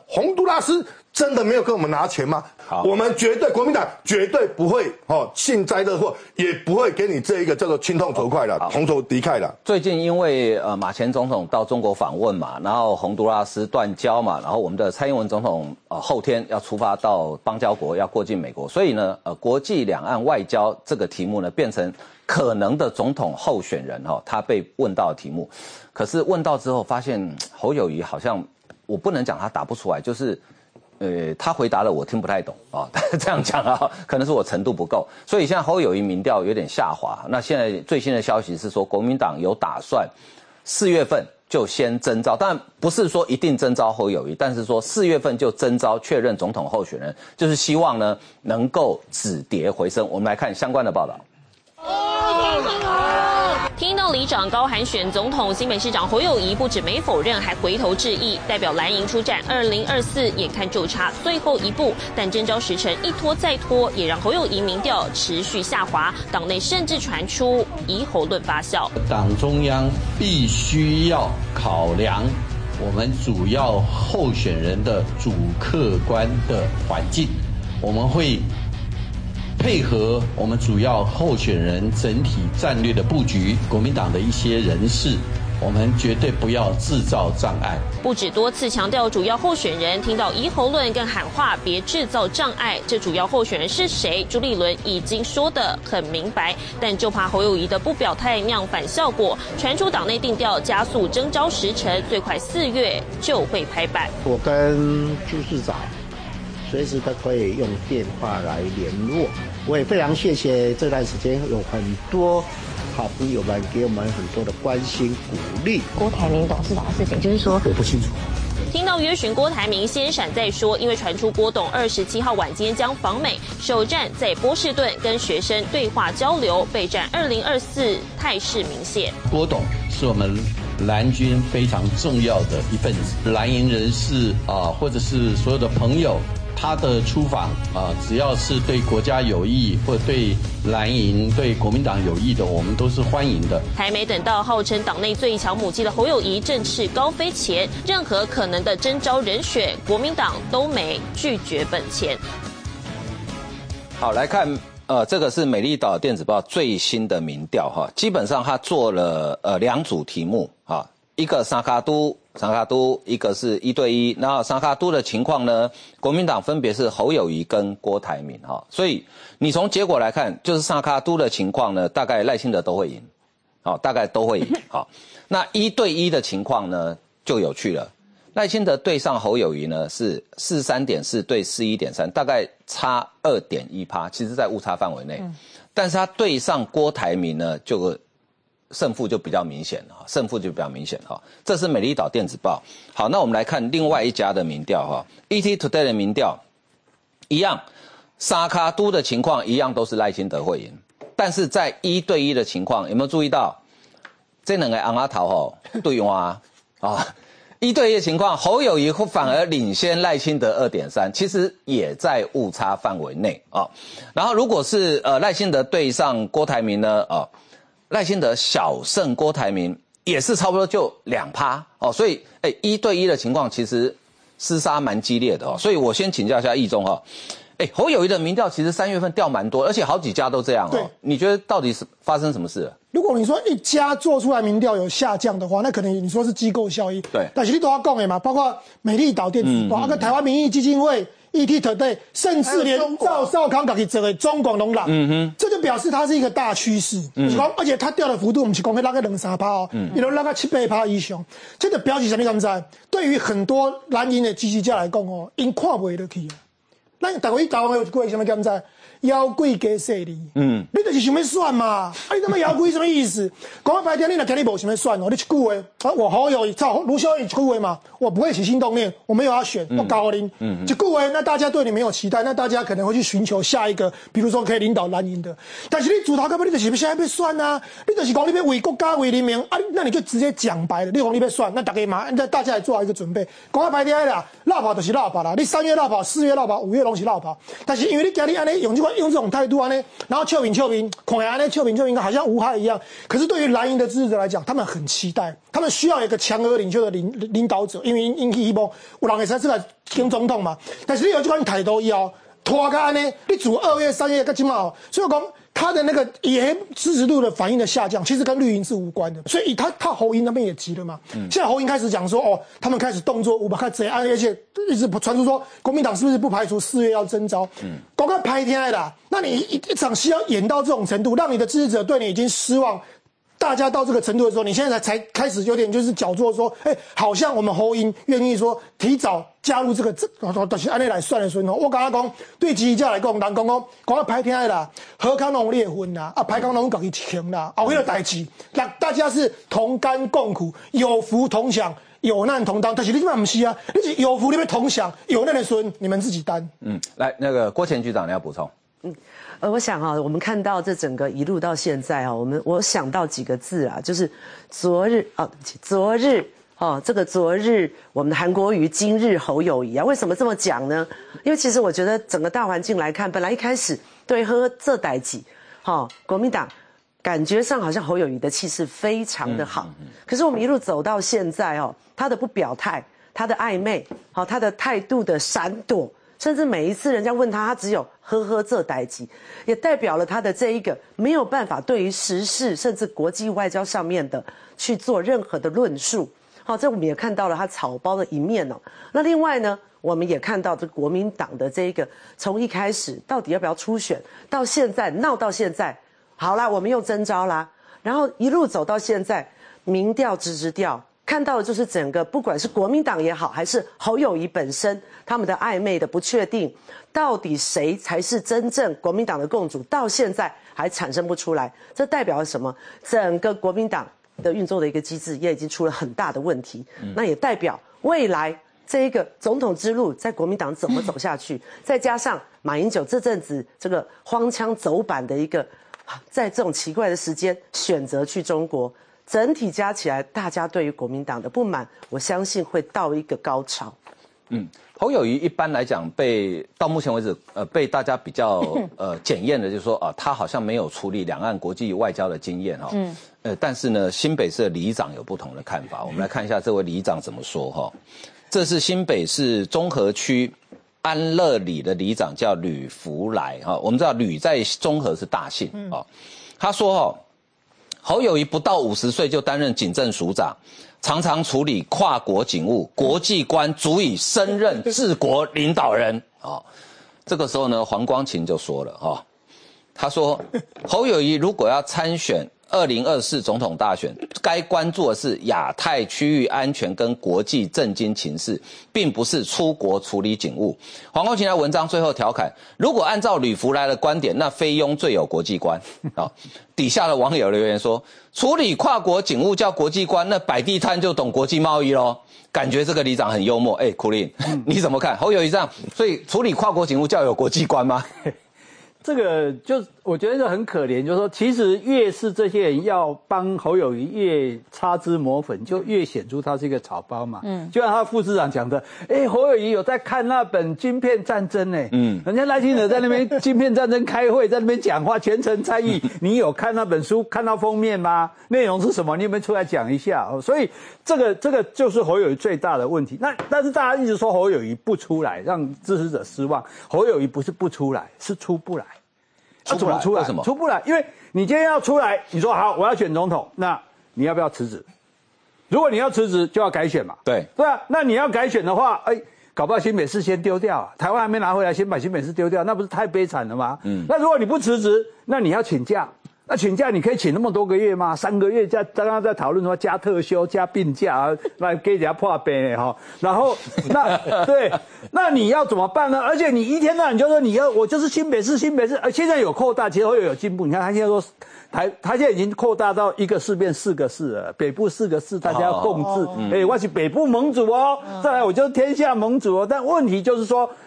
洪都拉斯真的没有跟我们拿钱吗？我们国民党绝对不会幸灾乐祸，也不会给你这一个叫做亲痛仇快了，同仇敌忾了。 最近因为马前总统到中国访问嘛，然后洪都拉斯断交嘛，然后我们的蔡英文总统后天要出发到邦交国，要过境美国，所以呢国际两岸外交这个题目呢变成可能的总统候选人他被问到的题目，可是问到之后发现侯友宜好像我不能讲他答不出来，就是他回答了我听不太懂这样讲可能是我程度不够，所以现在侯友宜民调有点下滑。那现在最新的消息是说，国民党有打算4月份就先征召，但不是说一定征召侯友宜，但是说4月份就征召确认总统候选人，就是希望呢能够止跌回升。我们来看相关的报道。 听到里长高喊选总统，新北市长侯友宜不止没否认，还回头致意，代表蓝营出战2024，眼看就差最后一步，但征召时程一拖再拖，也让侯友宜民调持续下滑，党内甚至传出疑侯论发酵。 党中央必须要考量我们主要候选人的主客观的环境，我们会配合我们主要候选人整体战略的布局，国民党的一些人士，我们绝对不要制造障碍。 不止多次强调主要候选人，听到疑侯论更喊话别制造障碍。这主要候选人是谁？朱立伦已经说得很明白，但就怕侯友宜的不表态酿反效果，传出党内定调加速征召时程，最快4月就会拍板。 我跟朱市长随时都可以用电话来联络。我也非常谢谢这段时间有很多好朋友们给我们很多的关心鼓励。 郭台铭董事长的事情，就是说我不清楚。 听到约询郭台铭，先闪再说，因为传出郭董27号晚间将访美，首站在波士顿跟学生对话交流，备战2024，态势明显。 郭董是我们蓝军非常重要的一份子，蓝营人士或者是所有的朋友。他的出访只要是对国家有益或对蓝营、对国民党有益的，我们都是欢迎的。 还没等到号称党内最强母鸡的侯友宜振翅高飞前，任何可能的征召人选，国民党都没拒绝本钱。 好，来看这个是美丽岛电子报最新的民调基本上他做了2组题目一个三卡都，一个是1对1。然后三卡都的情况呢，国民党分别是侯友宜跟郭台铭所以你从结果来看，就是三卡都的情况呢，大概赖清德都会赢，大概都会赢那1对1的情况呢，就有趣了。赖清德对上侯友宜呢是43.4对41.3，大概差2.1%，其实在误差范围内。但是他对上郭台铭呢，就胜负就比较明显这是美丽岛电子报。好，那我们来看另外一家的民调ET Today 的民调一样，三卡都的情况一样都是赖清德会赢，但是在1对1的情况，有没有注意到这2个红阿头对话1对1的情况，侯友宜反而领先赖清德2.3，其实也在误差范围内然后如果是赖清德对上郭台铭呢赖清德小胜郭台铭，也是差不多就2%所以1对1的情况其实厮杀蛮激烈的所以我先请教一下奕中侯友宜的民调其实3月份掉蛮多，而且好几家都这样你觉得到底是发生什么事了？ 如果你说一家做出来民调有下降的话，那可能你说是机构效应。 对， 但是你都要讲的嘛，包括美丽岛电子报、跟台湾民意基金会、ET Today， 甚至连赵少康自己整个中广农人，这就表示它是一个大趋势。而且它掉的幅度，我们是讲会拉个2-3%也都拉个7-8%以上。这个表示什么？你知？对于很多蓝营的支持者来讲因看不下去咱大概台湾有一句什么讲在妖怪加势力，你就是想要选嘛？你他妈妖怪什么意思？讲白点，你若今日无想要选你一句话，我侯友宜照卢秀燕一句话嘛，我不会起心动念，我没有要选，我告你，一句话，那大家对你没有期待，那大家可能会去寻求下一个，比如说可以领导蓝营的。但是你主头根本你就是现在要选啊，你就是讲你要为国家为人民那你就直接讲白了，你讲你要选，那大家嘛，那大家也做好一个准备。讲白点啦，落跑就是落跑啦，你3月落跑，4月落跑，5月拢是落跑。但是因为你今日安尼用这种态度安尼，然后笑民，看安尼笑民好像无害一样。可是对于蓝营的支持者来讲，他们很期待，他们需要一个强而领袖的领导者，因为引起希望有人会使出来选总统嘛。但是你有这款态度以后，拖到安尼，你自2月、3月到今嘛哦，所以我讲。他的那个也支持度的反应的下降，其实跟绿营是无关的，所以他侯营那边也急了嘛。现在侯营开始讲说，哦，他们开始动作500块贼案，而且一直传出说国民党是不是不排除4月要征召？搞个拍天的啦，那你一场戏要演到这种程度，让你的支持者对你已经失望。大家到这个程度的时候，你现在才开始有点就是矫作说，好像我们侯英愿意说提早加入就是按内来算了算哦。我刚刚讲对支持者来讲，人讲到拍天的啦，何康拢裂婚啦，拍康拢自己请啦，后迄个代志，大家是同甘共苦，有福同享。有难同当，但是你嘛不是啊，你是有福你要同享，有难的孙你们自己担。 来那个郭前局长你要补充。 我想我们看到这整个一路到现在我想到几个字啊，就是昨日这个昨日我们的韩国瑜，今日侯友宜啊，为什么这么讲呢？因为其实我觉得整个大环境来看，本来一开始对喝这代际，国民党感觉上好像侯友宜的气势非常的好，可是我们一路走到现在他的不表态，他的暧昧，他的态度的闪躲。甚至每一次人家问他，他只有呵这代际，也代表了他的这一个没有办法对于时事甚至国际外交上面的去做任何的论述。这我们也看到了他草包的一面那另外呢，我们也看到这国民党的这一个从一开始到底要不要初选，到现在闹到现在，好啦，我们又征召啦，然后一路走到现在，民调支持调。看到的就是整个，不管是国民党也好，还是侯友宜本身，他们的暧昧的不确定，到底谁才是真正国民党的共主，到现在还产生不出来。这代表了什么？整个国民党的运作的一个机制也已经出了很大的问题。那也代表未来这一个总统之路在国民党怎么走下去？再加上马英九这阵子这个荒腔走板的一个，在这种奇怪的时间选择去中国。整体加起来，大家对于国民党的不满，我相信会到一个高潮。 侯友宜一般来讲到目前为止，被大家比较检验的，就是说他好像没有处理两岸国际外交的经验但是呢，新北市的里长有不同的看法。我们来看一下这位里长怎么说这是新北市中和区安乐里的里长叫吕福来我们知道吕在中和是大姓他说侯友宜不到50岁就担任警政署长，常常处理跨国警务，国际观足以升任治国领导人这个时候呢，黄光芹就说了他说侯友宜如果要参选2024总统大选，该关注的是亚太区域安全跟国际政经情势，并不是出国处理警务。黄光芹在文章最后调侃，如果按照吕福来的观点，那菲佣最有国际观底下的网友留言说，处理跨国警务叫国际观，那摆地摊就懂国际贸易咯。感觉这个里长很幽默苦苓你怎么看？侯友宜这样，所以处理跨国警务叫有国际观吗？ 这个就我觉得很可怜，就是说，其实越是这些人要帮侯友宜越擦脂抹粉，就越显出他是一个草包嘛。就像他副市长讲的，侯友宜有在看那本《晶片战争》呢。人家赖清德在那边《晶片战争》开会，在那边讲话，全程参与。你有看那本书，看到封面吗？内容是什么？你有没有出来讲一下？所以这个就是侯友宜最大的问题。但是大家一直说侯友宜不出来，让支持者失望。侯友宜不是不出来，是出不来。怎么出来？什么出不来？因为你今天要出来，你说好我要选总统，那你要不要辞职？如果你要辞职，就要改选嘛。对啊，那你要改选的话，搞不好新北市先丢掉台湾还没拿回来，先把新北市丢掉，那不是太悲惨了吗？那如果你不辞职，那你要请假。那请假你可以请那么多个月吗？3个月加刚刚在讨论说加特休加病假来给人家破病然后那你要怎么办呢？而且你一天到晚就说我就是新北市，现在有扩大，其实会有进步。你看他现在说他现在已经扩大到1个市变4个市了，北部4个市大家要共治。我是北部盟主再来我就是天下盟主但问题就是说。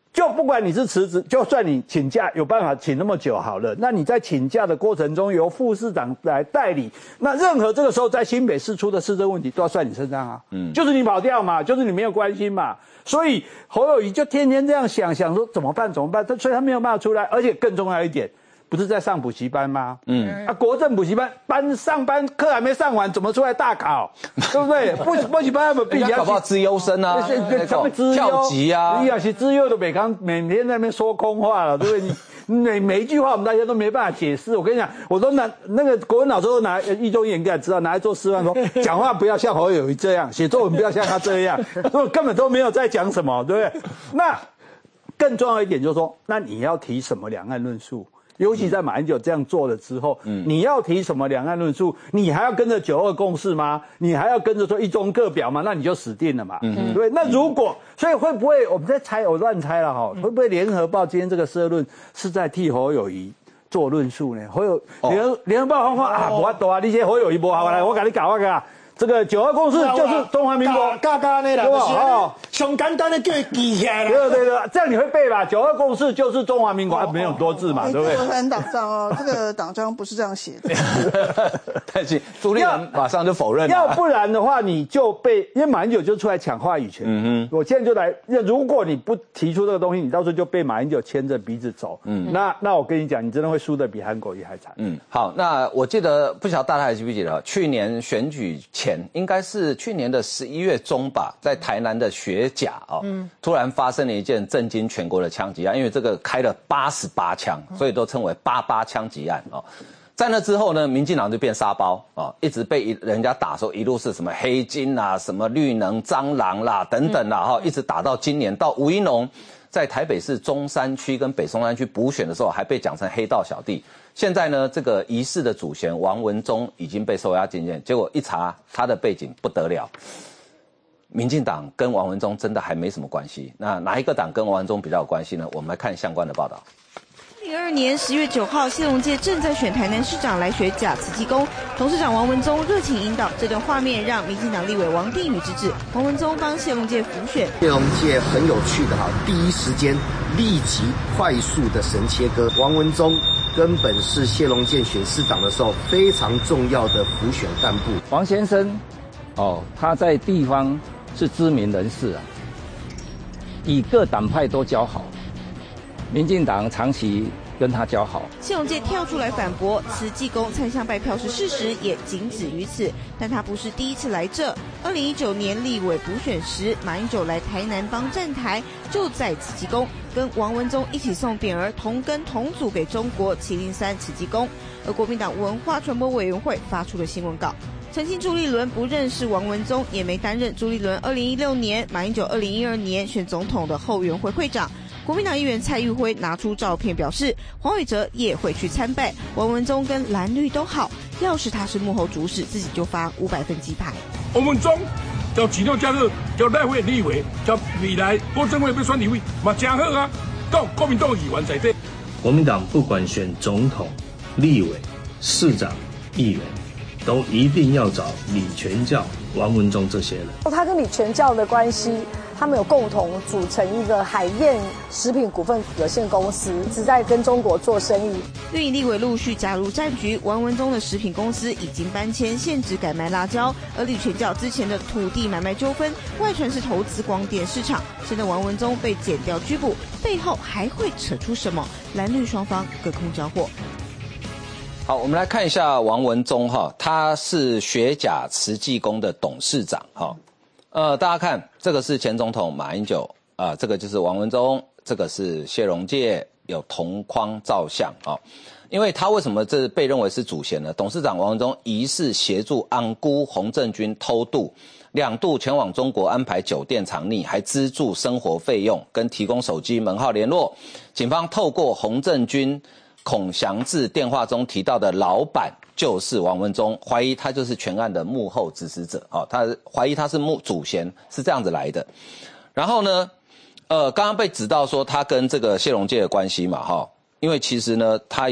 就不管你是辞职，就算你请假有办法请那么久好了，那你在请假的过程中由副市长来代理，那任何这个时候在新北市出的市政问题都要算你身上啊，就是你跑掉嘛，就是你没有关心嘛，所以侯友宜就天天这样想说怎么办，所以他没有办法出来，而且更重要一点。不是在上补习班吗？国政补习班上班课还没上完，怎么出来大考？对不对？补习班他们必须要搞不好资优生啊， 什么资优跳级啊， 你要是资优的每天在那边说空话了，对不对？你每一句话我们大家都没办法解释。我跟你讲，我都拿那个国文老师都拿一中演讲知道拿来做示范，说讲话不要像侯友宜这样，写作文不要像他这样，根本都没有在讲什么，对不对？那更重要一点就是说，那你要提什么两岸论述？尤其在马英九这样做了之后，你要提什么两岸论述？你还要跟着9·2共识吗？你还要跟着说一中各表吗？那你就死定了嘛，对。那如果，所以会不会我们在猜，我乱猜了哈，会不会联合报今天这个社论是在替侯友宜做论述呢？联合报说啊，不多啊，你这侯友宜不好来，我给你搞个。这个9·2共识就是中华民国， 嘎那啦，对吧？熊简单的叫你记起来了。 对，这样你会背吧？9·2共识就是中华民国，没有多字嘛，对不对？ 我看党章哦，这个党章不是这样写的。 但是朱立伦马上就否认了。 要不然的话，你就被，因为马英九就出来抢话语权。我现在就来，如果你不提出这个东西，你到时候就被马英九牵着鼻子走。那我跟你讲，你真的会输得比韩国瑜还惨。 好，那我记得不晓得大家还记不记得，去年选举前。应该是去年的11月中吧，在台南的学甲突然发生了一件震惊全国的枪击案，因为这个开了88枪，所以都称为88枪击案在那之后呢，民进党就变沙包一直被人家打说一路是什么黑金啊、什么绿能、蟑螂啦等等啦一直打到今年到吴怡农在台北市中山区跟北松山区补选的时候，还被讲成黑道小弟。现在呢，这个疑似的主嫌王文忠已经被收押进监，结果一查他的背景不得了，民进党跟王文忠真的还没什么关系。那哪一个党跟王文忠比较有关系呢？我们来看相关的报道。 2022年10月9号，谢龙介正在选台南市长来学甲慈济宫，董事长王文忠热情引导，这段画面让民进党立委王定宇直指王文忠帮谢龙介辅选。 谢龙介很有趣的第一时间立即快速的神切割，王文忠根本是谢龙介选市长的时候非常重要的辅选干部。 王先生，他在地方是知名人士与各党派都交好。民进党长期跟他交好。 谢龙介跳出来反驳，慈济宫参香拜票是事实，也仅止于此。但他不是第一次来这。2019年立委补选时，马英九来台南帮站台，就在慈济宫跟王文忠一起送匾额，同根同组给中国703慈济宫。而国民党文化传播委员会发出了新闻稿，澄清朱立伦不认识王文忠，也没担任朱立伦2016年、马英九2012年选总统的后援会会长。国民党议员蔡玉辉拿出照片表示，黄伟哲也会去参拜，王文忠跟蓝绿都好，要是他是幕后主使，自己就发500份鸡排。 王文忠叫指定加入，叫赖会立委，叫未来国政会要选立委，嘛真好啊！到国民党议员在这。 国民党不管选总统、立委、市长、议员，都一定要找李全教、王文忠这些人。 他跟李全教的关系。他们有共同组成一个海燕食品股份有限公司，只在跟中国做生意。 绿营立委陆续加入战局，王文忠的食品公司已经搬迁，限制改卖辣椒。而李全教之前的土地买卖纠纷，外传是投资光电市场。现在王文忠被检调拘捕，背后还会扯出什么？蓝绿双方隔空交火。 好，我们来看一下王文忠他是学甲慈济宫的董事长大家看，这个是前总统马英九这个就是王文忠，这个是谢龙介，有同框照相因为他为什么这被认为是主嫌呢？董事长王文忠疑似协助安辜洪正军偷渡，2度前往中国安排酒店藏匿，还资助生活费用，跟提供手机门号联络。警方透过洪正军、孔祥志电话中提到的老板。就是王文忠，怀疑他就是全案的幕后指使者他怀疑他是主嫌，是这样子来的。然后呢，刚刚被指到说他跟这个谢龙介的关系嘛因为其实呢他有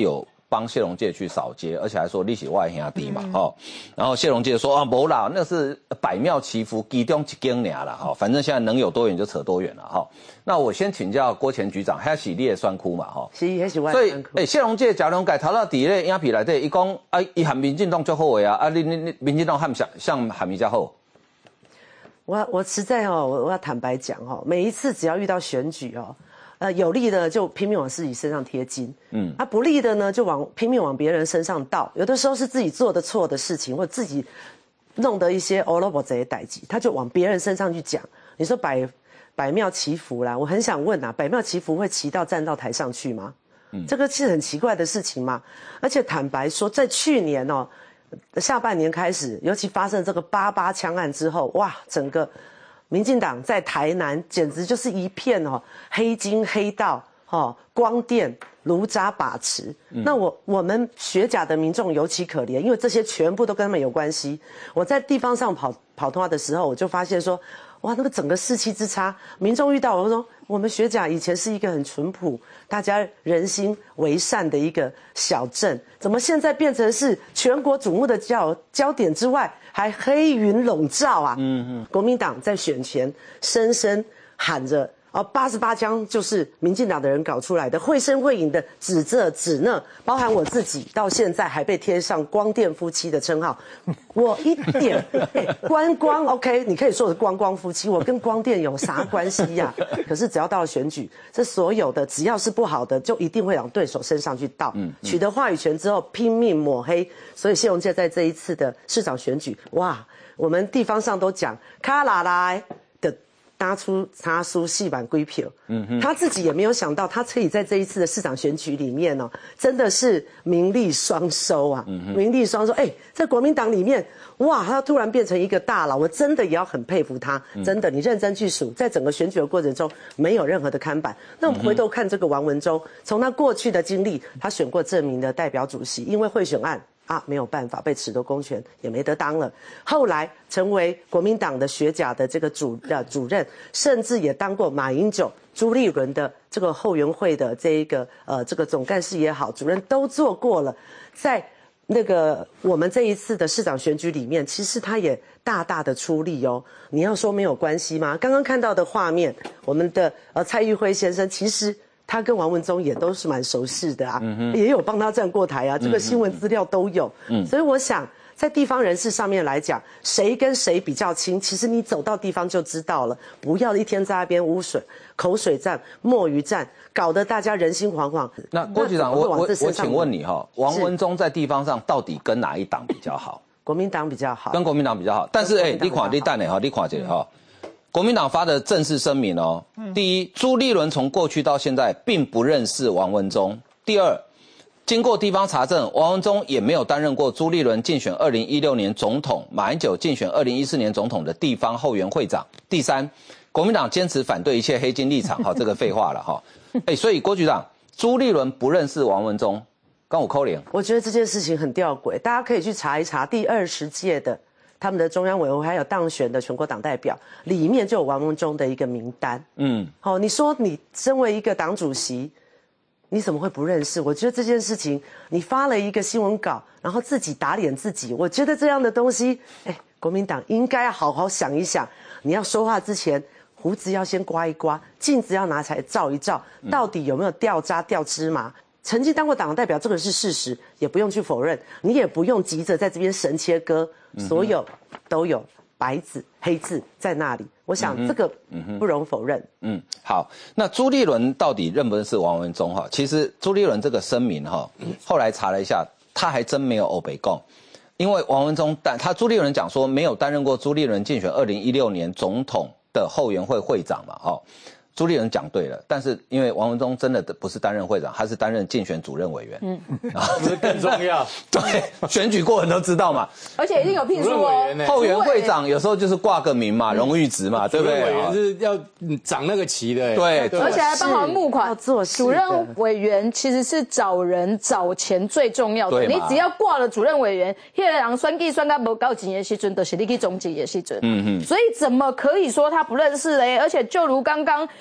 帮谢龙介去扫街，而且还说你是我的兄弟嘛，然后谢龙介说啊，没啦，那是百庙祈福，其中一间而啦，反正现在能有多远就扯多远了，那我先请教郭前局长，还是你的选区嘛， 是我所以，谢龙介、贾龙改头到底咧影片内底，伊讲啊，伊喊民进党最好的啊，你民进党喊像喊比较好。 我实在我要坦白讲每一次只要遇到选举有利的就拼命往自己身上贴金，不利的呢就拼命往别人身上倒。有的时候是自己做的错的事情，或者自己弄得一些欧罗巴这些代志，他就往别人身上去讲。你说百庙祈福啦，我很想问啊，百庙祈福会骑到站到台上去吗？这个是很奇怪的事情嘛。而且坦白说，在去年下半年开始，尤其发生这个88枪案之后，哇，整个民进党在台南简直就是一片黑金黑道光电炉渣把持。那我们学甲的民众尤其可怜，因为这些全部都跟他们有关系。我在地方上跑通话的时候，我就发现说，哇，那个整个士气之差，民众遇到我说，我们学甲以前是一个很淳朴、大家人心为善的一个小镇，怎么现在变成是全国瞩目的焦点之外，还黑云笼罩啊？国民党在选前深深喊着88枪就是民进党的人搞出来的，绘声绘影的指这指那，包含我自己到现在还被贴上光电夫妻的称号。我一点观光 OK， 你可以说我是观光夫妻，我跟光电有啥关系呀？可是只要到了选举，这所有的只要是不好的，就一定会往对手身上去倒。取得话语权之后拼命抹黑，所以谢龙介在这一次的市长选举，哇，我们地方上都讲卡拉来的。搭出查出戏版归票，他自己也没有想到，他可以在这一次的市长选举里面真的是名利双收啊，名利双收。在国民党里面，哇，他突然变成一个大佬，我真的也要很佩服他，真的，你认真去数，在整个选举的过程中没有任何的看板。那我们回头看这个王文忠，从他过去的经历，他选过正名的代表主席，因为贿选案。没有办法被褫夺公权，也没得当了。后来成为国民党的学甲的这个主任，甚至也当过马英九、朱立伦的这个后援会的这个总干事也好，主任都做过了。在那个我们这一次的市长选举里面，其实他也大大的出力你要说没有关系吗？刚刚看到的画面，我们的蔡玉辉先生其实。他跟王文忠也都是蛮熟识的啊，也有帮他站过台啊，这个新闻资料都有。所以我想，在地方人士上面来讲，谁跟谁比较亲，其实你走到地方就知道了。不要一天在那边口水战、墨鱼战，搞得大家人心惶惶。 那郭局长，我请问你王文忠在地方上到底跟哪一党比较好？ 国民党比较好， 跟国民党比较好。但是你看你等你看这个国民党发的正式声明第一，朱立伦从过去到现在并不认识王文忠。第二，经过地方查证，王文忠也没有担任过朱立伦竞选2016年总统、马英九竞选2014年总统的地方后援会长。第三，国民党坚持反对一切黑金立场，这个废话了所以郭局长，朱立伦不认识王文忠，跟我扣脸。 我觉得这件事情很吊诡，大家可以去查一查第20届的。他们的中央委员会还有当选的全国党代表，里面就有王文忠的一个名单。你说你身为一个党主席，你怎么会不认识？我觉得这件事情，你发了一个新闻稿，然后自己打脸自己，我觉得这样的东西，国民党应该要好好想一想，你要说话之前，胡子要先刮一刮，镜子要拿起来照一照，到底有没有掉渣掉芝麻？曾经当过党的代表，这个是事实，也不用去否认，你也不用急着在这边神切割，所有都有白字黑字在那里，我想这个不容否认。 好，那朱立伦到底认不认识王文忠其实朱立伦这个声明后来查了一下，他还真没有欧北共，因为王文忠朱立伦讲说没有担任过朱立伦竞选2016年总统的后援会会长嘛朱立伦讲对了，但是因为王文忠真的不是担任会长，他是担任竞选主任委员， 这更重要。 对，选举过人都知道嘛， 而且一定有聘书后援会长有时候就是挂个名嘛，荣誉职嘛，对不对？ 委员是要掌那个旗的， 对， 而且还帮忙募款。主任委员其实是找人找钱最重要的，你只要挂了主任委员，那个人选举选到不高级的时阵，就是你去总结的时阵。所以怎么可以说他不认识嘞？而且就如刚刚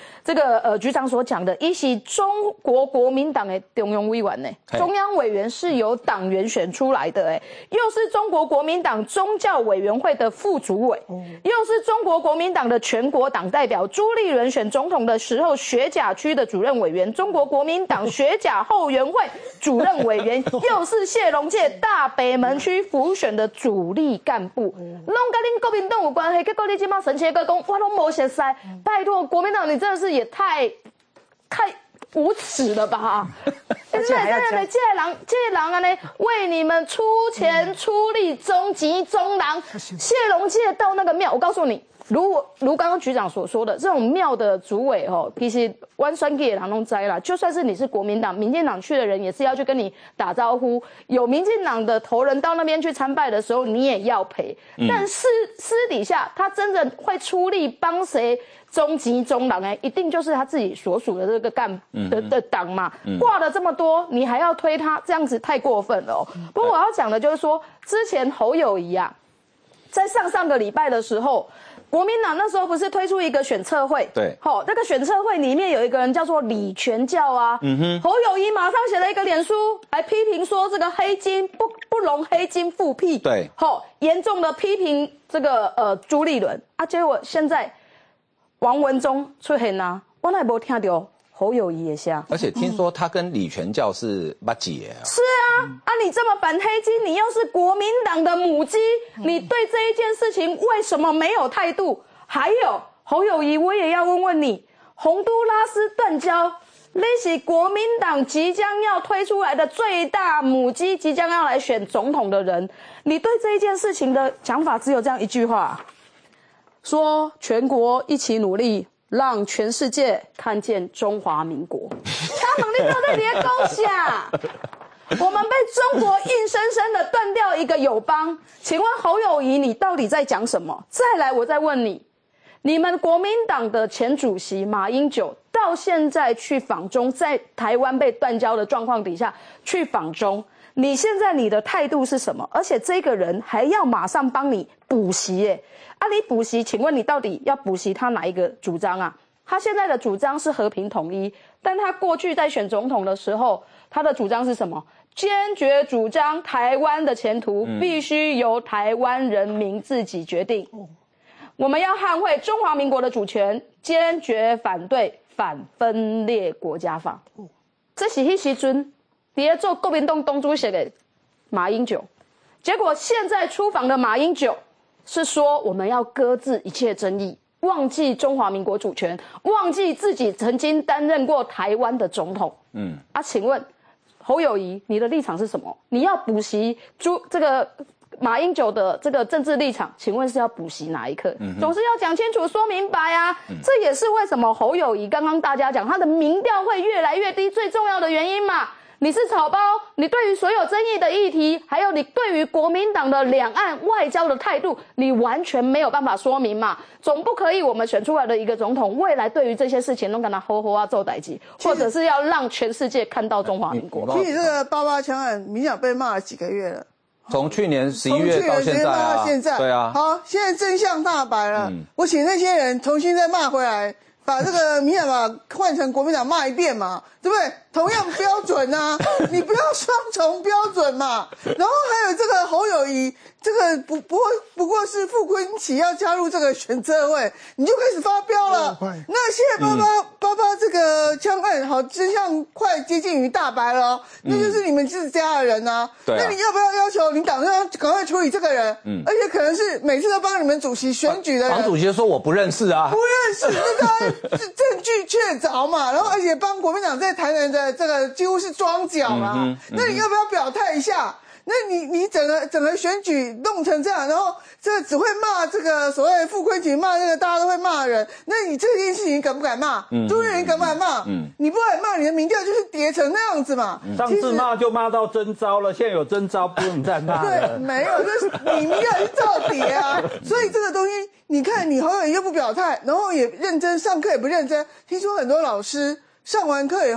这个局长所讲的，一是中国国民党的中央委员呢，中央委员是由党员选出来的，又是中国国民党宗教委员会的副主委，又是中国国民党的全国党代表。朱立伦选总统的时候，学甲区的主任委员，中国国民党学甲后援会主任委员，又是谢龙介大北门区辅选的主力干部，拢跟恁国民党有关系，结果你今嘛神切哥讲，我拢没熟悉，拜托国民党，你真的是也太无耻了吧！而且还要这个人啊呢，为你们出钱出力，中集中郎，谢龙介到那个庙，我告诉你。如刚刚局长所说的，这种庙的主委其实弯酸给人弄栽了。就算是你是国民党、民进党去的人，也是要去跟你打招呼。有民进党的头人到那边去参拜的时候，你也要陪。但私底下，他真的会出力帮谁中集中郎一定就是他自己所属的这个的党嘛。挂了这么多，你还要推他，这样子太过分了不过我要讲的就是说，之前侯友宜啊，在上个礼拜的时候。国民党那时候不是推出一个选策会？对，那个选策会里面有一个人叫做李全教啊。侯友宜马上写了一个脸书来批评说这个黑金不容黑金复辟。对，严重的批评这个朱立伦啊。结果现在王文忠出现啊，我哪没听到侯友宜的声。 而且听说他跟李全教是麻吉啊。 是啊，你这么反黑金，你又是国民党的母鸡，你对这一件事情为什么没有态度？还有侯友宜，我也要问问你，洪都拉斯断交，那是国民党即将要推出来的最大母鸡，即将要来选总统的人，你对这一件事情的讲法只有这样一句话，说全国一起努力。让全世界看见中华民国，他们你都在连勾下，我们被中国硬生生的断掉一个友邦。请问侯友宜，你到底在讲什么？再来，我再问你，你们国民党的前主席马英九到现在去访中，在台湾被断交的状况底下去访中，你现在你的态度是什么？而且这个人还要马上帮你补习你补习，请问你到底要补习他哪一个主张啊？他现在的主张是和平统一，但他过去在选总统的时候，他的主张是什么？坚决主张台湾的前途必须由台湾人民自己决定。我们要捍卫中华民国的主权，坚决反对反分裂国家法。这是那时阵在做国民党党主席的马英九，结果现在出访的马英九是说我们要搁置一切争议，忘记中华民国主权，忘记自己曾经担任过台湾的总统。请问侯友宜，你的立场是什么？你要补习这个马英九的这个政治立场，请问是要补习哪一课？总是要讲清楚、说明白啊！这也是为什么侯友宜刚刚大家讲他的民调会越来越低最重要的原因嘛。你是草包，你对于所有争议的议题，还有你对于国民党的两岸外交的态度，你完全没有办法说明嘛。总不可以我们选出来的一个总统，未来对于这些事情都跟他吼吼啊做代志，或者是要让全世界看到中华民国。 其实这个88枪案，民进党被骂了几个月了。 从去年11月到现在啊，对啊。 好，现在真相大白了，我请那些人重新再骂回来。把这个民进党换成国民党骂一遍嘛，对不对？同样标准啊，你不要双重标准嘛。然后还有这个侯友宜，这个不过是傅昆萁要加入这个选策会，你就开始发飙了。那现在88这个枪案，好，真相快接近于大白了，那就是你们自家的人啊。那你要不要求你党要赶快处理这个人？而且可能是每次都帮你们主席选举的人。 党主席说我不认识啊， 不认识，这个证据确凿嘛。然后而且帮国民党在台南的这个几乎是庄脚啦。那你要不要表态一下？那你整个选举弄成这样，然后这个只会骂这个所谓傅昆萁，骂这个大家都会骂的人，那你这件事情敢不敢骂？朱立伦敢不敢骂？你不敢骂，你的民调就是跌成那样子嘛。 上次骂就骂到征召了，现在有征召不用再骂了。 对，没有，就是你民调是照跌啊。所以这个东西，你看你侯友宜又不表态，然后也认真上课也不认真，听说很多老师上完课以后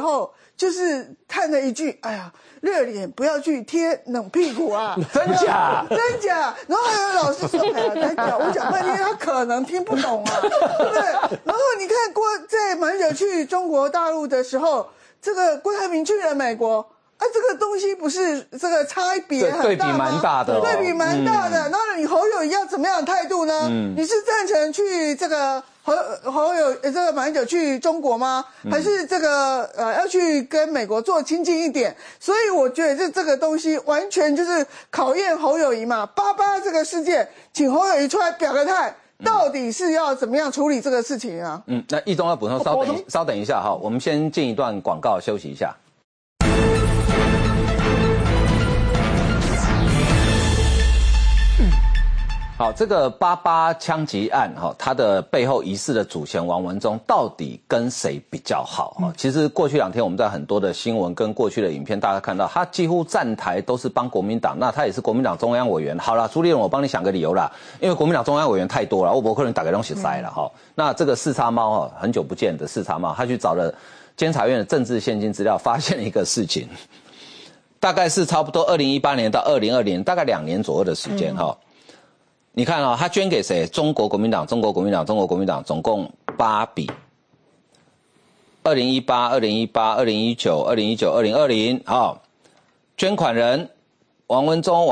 就是叹了一句：“哎呀，热脸不要去贴冷屁股啊！” 真假？ 真假？然后还有老师说：“哎呀，他讲我讲半天，他可能听不懂啊，对不对？”然后你看在马英九去中国大陆的时候，这个郭台铭去了美国。这个东西不是这个差别很大吗？ 对比蛮大的， 对比蛮大的。然后你侯友宜要怎么样的态度呢？你是赞成去这个侯友这个马英九去中国吗？还是这个要去跟美国做亲近一点？所以我觉得这个东西完全就是考验侯友宜嘛。88这个事件，请侯友宜出来表个态。到底是要怎么样处理这个事情啊？ 那一中要补充，稍等一下哈，我们先进一段广告休息一下。好，这个88枪击案哈，它的背后疑似的主嫌王文忠到底跟谁比较好哈？其实过去2天我们在很多的新闻跟过去的影片，大家看到他几乎站台都是帮国民党，那他也是国民党中央委员。好了，朱立伦，我帮你想个理由啦，因为国民党中央委员太多了，我不可能打个东西塞了哈。那这个四叉猫哈，很久不见的四叉猫，他去找了监察院的政治现金资料，发现了一个事情，大概是差不多2018年到2020年，大概2年左右的时间哈。你看他捐给谁？中国国民党，总共8笔。2018、2018、2019、2019、2020，好，捐款人王文忠，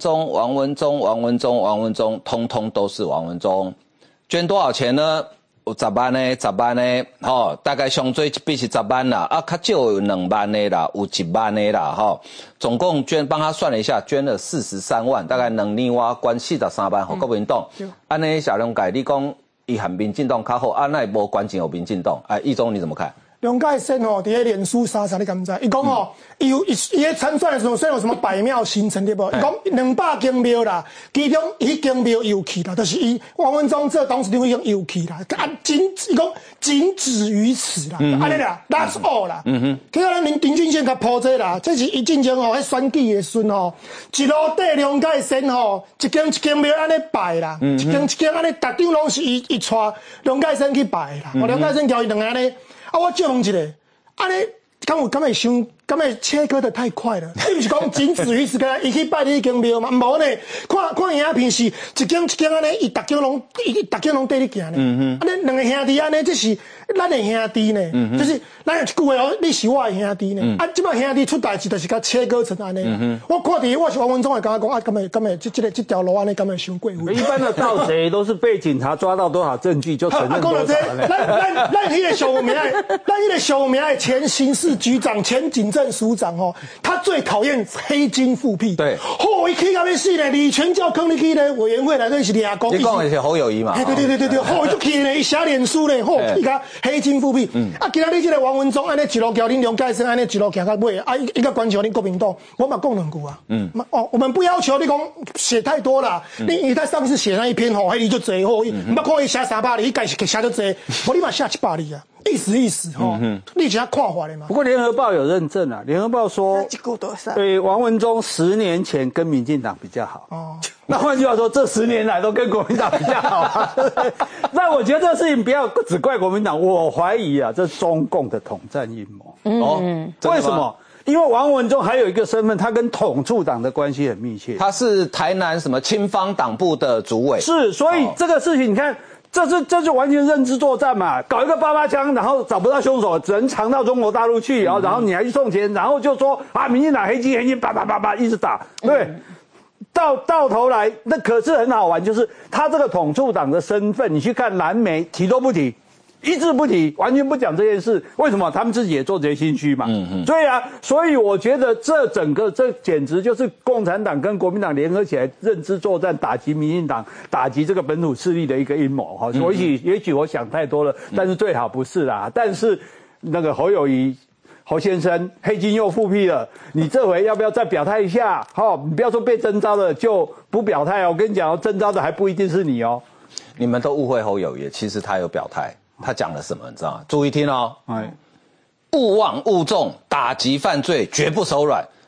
通通都是王文忠。捐多少钱呢？有10万呢，大概上最一笔是10万啦，较少有2万的啦，有1万的啦，总共帮他算了一下，捐了43万，大概2年我捐43万给国民党。安尼小龙改，你讲伊和民进党较好，那无关键有民进党，义忠你怎么看？ 龙介生伫咧脸书啥你敢知？伊讲伊咧参选的时候说有什么百庙行程对不？伊讲200间庙啦，其中一间庙有去啦，就是伊王文忠这董事长已经有去啦，伊讲仅止于此啦，安尼啦 ，That's all 啦。去到咱林俊宪甲铺这啦，这是伊进前迄选举的时阵一路底龙介生一间庙安尼拜啦，一间安尼，逐场拢是伊带龙介生去拜啦，龙介生交伊2个安尼。我借问一下，安尼敢会切割得太快了？你不是讲仅止于此，个伊去拜你一间庙嘛？无呢，看影片是一间安尼，伊逐间拢缀你行呢。安尼2个兄弟安尼，这是咱的兄弟呢，就是咱有一句话你是我的兄弟呢。即摆兄弟出代志，就是甲切割成安尼。我看伫我是王文忠，会感觉讲敢会这条路安尼，敢会伤过分？ 一般的盗贼都是被警察抓到多少证据就承认多少。 咱迄个小名的前刑事局长、前警政署长他最讨厌黑金复辟。对，伊去到要死呢，李全教坑你去呢委员会内底是俩讲。 你讲的是侯友宜嘛？ 对，伊就去呢，伊写脸书呢，伊甲黑金复辟。今仔日这个王文忠安尼一路交恁龙介生安尼一路行到尾，伊甲关照恁国民党，我嘛讲2句啊。我们不要求你讲写太多啦，你在上次写那一篇迄字就多伊唔捌看伊写300字，伊家是写就多，无你嘛写100字啊。意思你只要看法的嘛。 不过联合报有认证啊，联合报说，对王文忠10年前跟民进党比较好。那换句话说，这10年来都跟国民党比较好啊。那我觉得这个事情不要只怪国民党，我怀疑啊，这是中共的统战阴谋。为什么？因为王文忠还有一个身份，他跟统促党的关系很密切。 他是台南什么青方党部的主委。 是，所以这个事情你看。这就完全认知作战嘛，搞一个88枪，然后找不到凶手，只能藏到中国大陆去，然后你还去送钱，然后就说民进党黑金，叭一直打，对，到头来那可是很好玩，就是他这个统促党的身份，你去看蓝媒提都不提。一字不提，完全不讲这件事，为什么？他们自己也做这些心虚嘛。所以我觉得这简直就是共产党跟国民党联合起来认知作战，打击民进党，打击这个本土势力的一个阴谋哈。也许我想太多了，但是最好不是啦。但是那个侯友宜。侯先生，黑金又复辟了，你这回要不要再表态一下？你不要说被征召了就不表态哦。我跟你讲，征召的还不一定是你哦。 你们都误会侯友宜，其实他有表态。他讲了什么？你知道吗？注意听哦。勿忘勿重，打击犯罪绝不手软。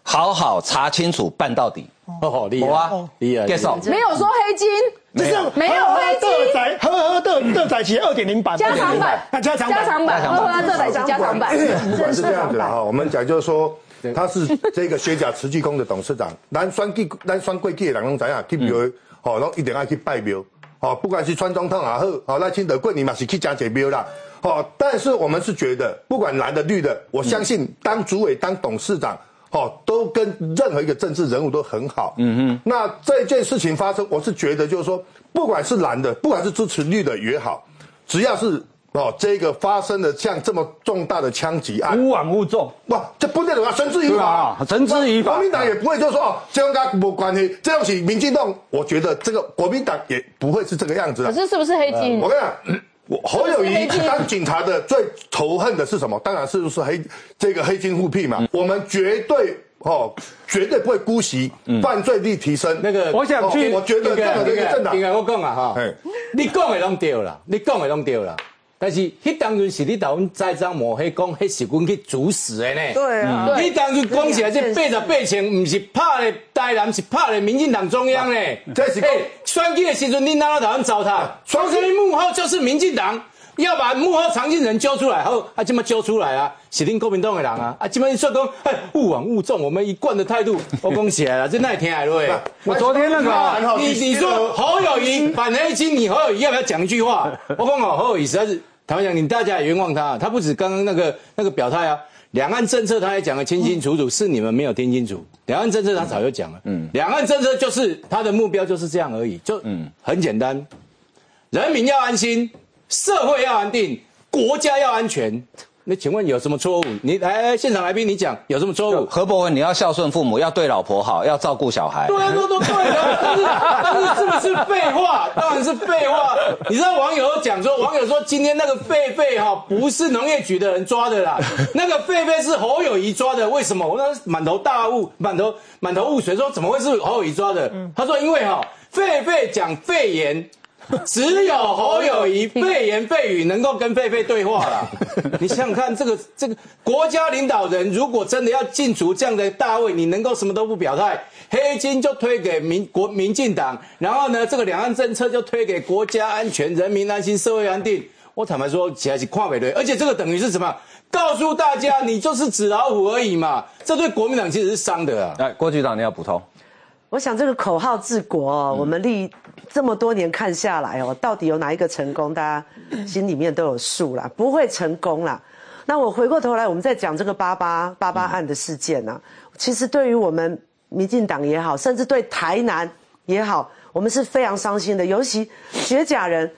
好好查清楚，办到底。 哦，厉害，厉害， 介绍没有说黑金， 就是没有黑金， 呵的载旗2.0版， 加长版， 加长版， 呵的载旗加长版， 不管是这样子啦哈，我们讲就是说。他是这个学甲慈济宫的董事长，咱选过去的人拢知影，去庙吼，拢一定爱去拜庙，吼，不管是川总统也好，吼，赖清德过年嘛是去真济庙啦，吼，但是我们是觉得，不管蓝的绿的，我相信当主委当董事长，吼，都跟任何一个政治人物都很好，那这件事情发生，我是觉得就是说，不管是蓝的，不管是支持绿的也好，只要是。这个发生的像这么重大的枪击案， 无枉勿重， 哇，这不代表要绳之以法， 绳之以法。 国民党也不会就说这种跟没关系，这种是民进党，我觉得这个国民党也不会是这个样子的。 可是不是黑金？ 我跟你讲，侯友宜当警察的最仇恨的是什么？当然是这个黑金复辟嘛。我们绝对不会姑息犯罪率提升。 那个， 我想去，我觉得任何的一个政党， 应该我讲啊哈，你讲的拢对啦，你讲的拢对啦。但是，迄当阵是你台湾栽赃抹黑，讲迄是阮去主使的呢。 对啊， 你当阵讲起来，这88千，不是拍的台南，是拍的民进党中央呢。 这是选举的时阵，你哪有台湾糟蹋？双生幕后就是民进党，要把幕后藏进人揪出来，好，这么揪出来啊，是恁国民党的人啊，这么一说讲，勿枉勿重，我们一贯的态度，我讲起来了，这哪听来了？ 我昨天那个， 你说侯友宜反黑金，你侯友宜要不要讲一句话？我讲侯友宜实在是。坦白讲，你大家也冤枉他，他不止刚刚那个表态啊，两岸政策他也讲得清清楚楚，是你们没有听清楚。两岸政策他早就讲了，两岸政策就是他的目标就是这样而已，就很简单，人民要安心，社会要安定，国家要安全。那请问有什么错误？你来现场来宾，你讲有什么错误？ 何伯文，你要孝顺父母，要对老婆好，要照顾小孩。 对啊，都对的，但是是不是废话？当然是废话。你知道网友讲说，今天那个狒狒不是农业局的人抓的啦，那个狒狒是侯友宜抓的。为什么？我那满头大雾，满头雾水，说怎么会是侯友宜抓的？他说因为狒狒讲肺炎。只有侯友宜肺言肺语能够跟狒狒对话啦。你想想看，这个国家领导人如果真的要进足这样的大位，你能够什么都不表态，黑金就推给民进党，然后呢，这个两岸政策就推给国家安全、人民安心、社会安定。我坦白说起来是跨北对，而且这个等于是什么？告诉大家你就是纸老虎而已嘛。这对国民党其实是伤的啊。 来，郭局长你要补充。 我想这个口号治国我们这么多年看下来到底有哪一个成功，大家心里面都有数啦，不会成功啦。那我回过头来，我们在讲这个88案的事件啊，其实对于我们民进党也好，甚至对台南也好，我们是非常伤心的。尤其学甲人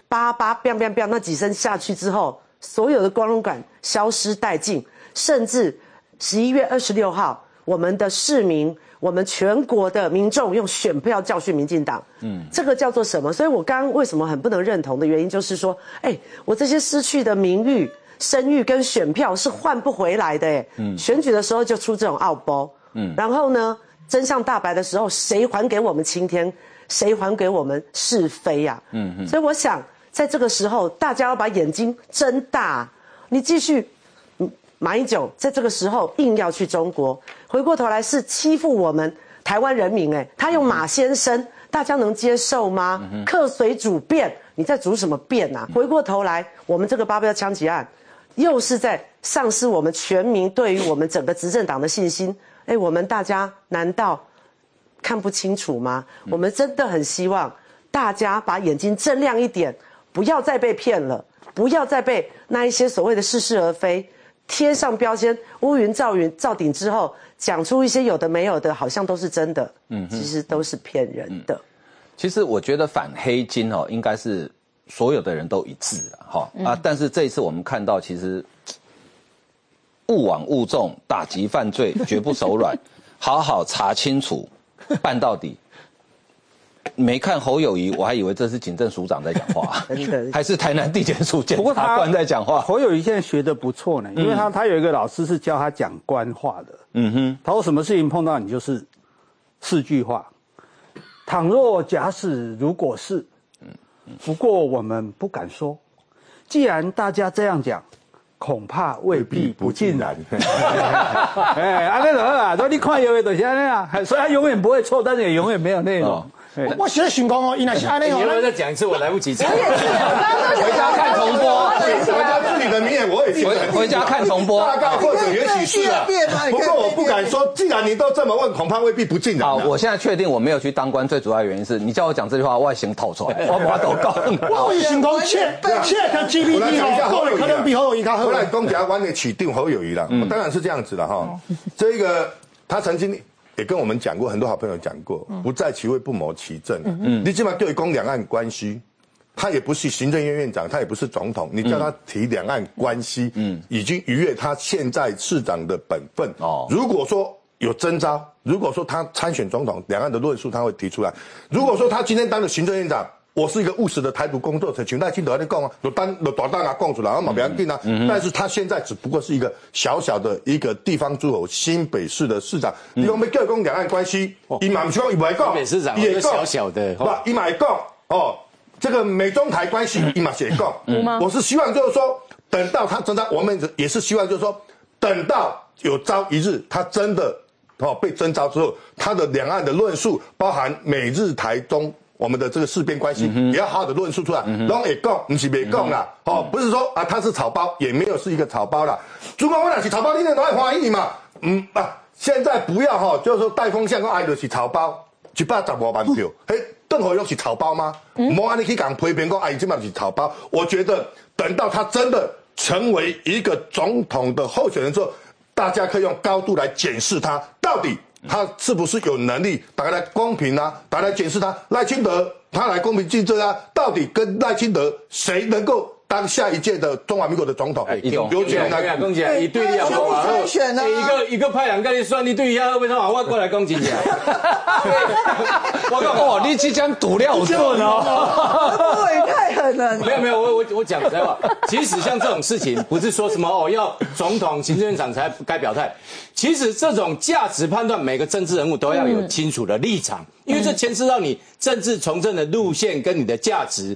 88那几声下去之后，所有的光荣感消失殆尽，甚至11月26号，我们的市民。我们全国的民众用选票教训民进党，这个叫做什么？所以我刚刚为什么很不能认同的原因，就是说，我这些失去的名誉、声誉跟选票是换不回来的，选举的时候就出这种奥包，然后呢，真相大白的时候，谁还给我们青天？谁还给我们是非呀？所以我想，在这个时候，大家要把眼睛睁大，你继续。马英九在这个时候硬要去中国，回过头来是欺负我们台湾人民，他用马先生，大家能接受吗？客随主便，你在主什么便啊？回过头来，我们这个88枪击案，又是在丧失我们全民对于我们整个执政党的信心。我们大家难道看不清楚吗？我们真的很希望大家把眼睛睁亮一点，不要再被骗了，不要再被那一些所谓的似是而非。贴上标签，乌云罩顶之后，讲出一些有的没有的，好像都是真的，其实都是骗人的。 其实我觉得反黑金应该是所有的人都一致了但是这一次我们看到，其实勿枉勿重，打击犯罪绝不手软，好好查清楚，办到底。没看侯友宜，我还以为这是警政署长在讲话，还是台南地检署检察官在讲话。 侯友宜现在学得不错呢，因为他有一个老师是教他讲官话的。他说什么事情碰到你就是4句话：倘若假使如果是，不过我们不敢说。既然大家这样讲， 恐怕未必不尽然。哎，安尼就好啊，所以你看有的就是安尼啊，所以他永远不会错，但是也永远没有内容。 我现在想讲哦，伊那是安尼哦。 你要不要再讲一次？我来不及讲。 回家看重播。 回家自己的名言我也记得。 回家看重播。 大概或者也许是啊。不过我不敢说，既然你都这么问，恐怕未必不尽然。 好，我现在确定我没有去当官，最主要的原因是你叫我讲这句话，我先吐出来，我把都讲。 我想讲，ChatGPT 哦，可能比侯友宜较好。 我来讲一下我的市长侯友宜啦，当然是这样子了哈。这个他曾经也跟我们讲过，很多好朋友讲过，不在其位不谋其政。你起码对公两岸关系，他也不是行政院院长，他也不是总统，你叫他提两岸关系，已经逾越他现在市长的本分。如果说有征召，如果说他参选总统，两岸的论述他会提出来。如果说他今天当了行政院长，我是一个务实的台独工作者，像赖清德在讲啊，就大胆啊讲出来，然后不要紧啊。但是他现在只不过是一个小小的一个地方诸侯新北市的市长。你讲要叫讲两岸关系，伊嘛不是讲伊不会讲， 新北市长也小小的， 不，伊嘛会讲哦。这个美中台关系，伊嘛是会讲。我是希望就是说，等到他征召，我们也是希望就是说，等到有朝一日他真的被征召之后，他的两岸的论述，包含美日台中。我们的这个事变关系也要好好的论述出来，然后也讲，不是没讲啦，不是说啊他是草包，也没有是一个草包啦。如果我俩是草包，你那都会欢迎嘛？现在不要就是说带风向，讲就是草包，115万票，邓和又是草包吗？莫安尼去讲批评讲，这嘛是草包。我觉得等到他真的成为一个总统的候选人之后，大家可以用高度来检视他到底。他是不是有能力？大家来公平啊，大家来检视他。赖清德他来公平竞争啊，到底跟赖清德谁能够当下一届的中华民国的总统？有钱人来讲起来，一对你也不好选啊。一个派两个你算，你对一下为什么我过来讲真正？ 我讲你即将赌料准哦， 对，太狠了。 没有，我讲实在话，其实像这种事情，不是说什么要总统、行政院长才该表态。其实这种价值判断，每个政治人物都要有清楚的立场，因为这牵涉到你政治从政的路线跟你的价值。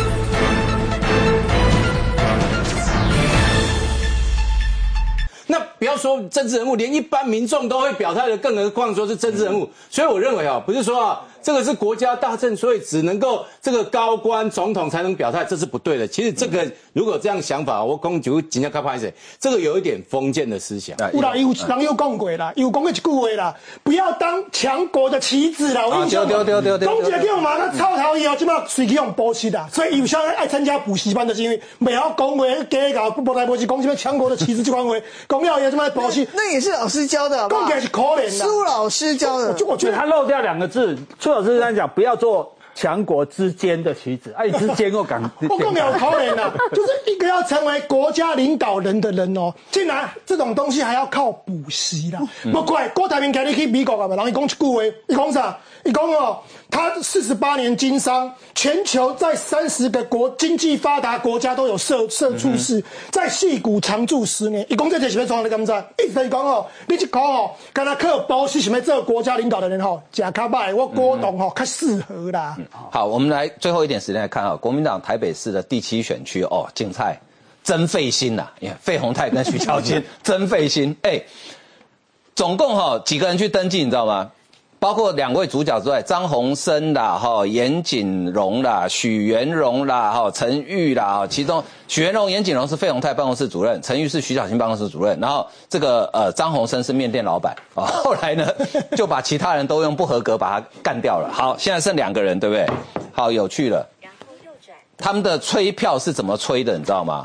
那不要说政治人物，连一般民众都会表态的，更何况说是政治人物。所以我认为不是说这个是国家大政，所以只能够这个高官总统才能表态，这是不对的。其实这个如果这样想法，我讲就真正较歹势，这个有一点封建的思想。 有啦，有人有讲过啦，有讲过一句话啦，不要当强国的棋子啦。我印象中，讲一个叫嘛，他操头以后，即马随去用补习啦，所以有些人爱参加补习班，就是因为袂晓讲话，假搞不来不去讲什么强国的棋子这款话，讲了也这么补习。 那也是老师教的， 讲起来是可怜的。 苏老师教的， 我觉得他漏掉2个字，苏老师这样讲，不要做强国之间的棋子，之间又讲， 我更没有可怜了，就是一个要成为国家领导人的人哦，竟然这种东西还要靠补习啦。不怪郭台铭今日去美国啊嘛，然后伊讲一句话，伊讲啥？伊讲他48年经商，全球在30个经济发达国家都有设处室，在矽谷常住10年。伊讲这是要创，你敢知？一直在讲你一讲跟他靠补习想要做国家领导的人吃较歹，我郭董较适合啦。 好，我们来最后一点时间来看国民党台北市的第7选区竞赛真费心呐，费鸿泰跟徐巧芯真费心。总共几个人去登记，你知道吗？包括2位主角之外，张鸿升啦、严谨荣啦、许元荣啦、陈玉啦，其中许元荣、严谨荣是费鸿泰办公室主任，陈玉是徐巧芯办公室主任，然后这个张鸿升是面店老板后来呢就把其他人都用不合格把他干掉了。好，现在剩2个人，对不对？好，有趣了。他们的催票是怎么催的，你知道吗？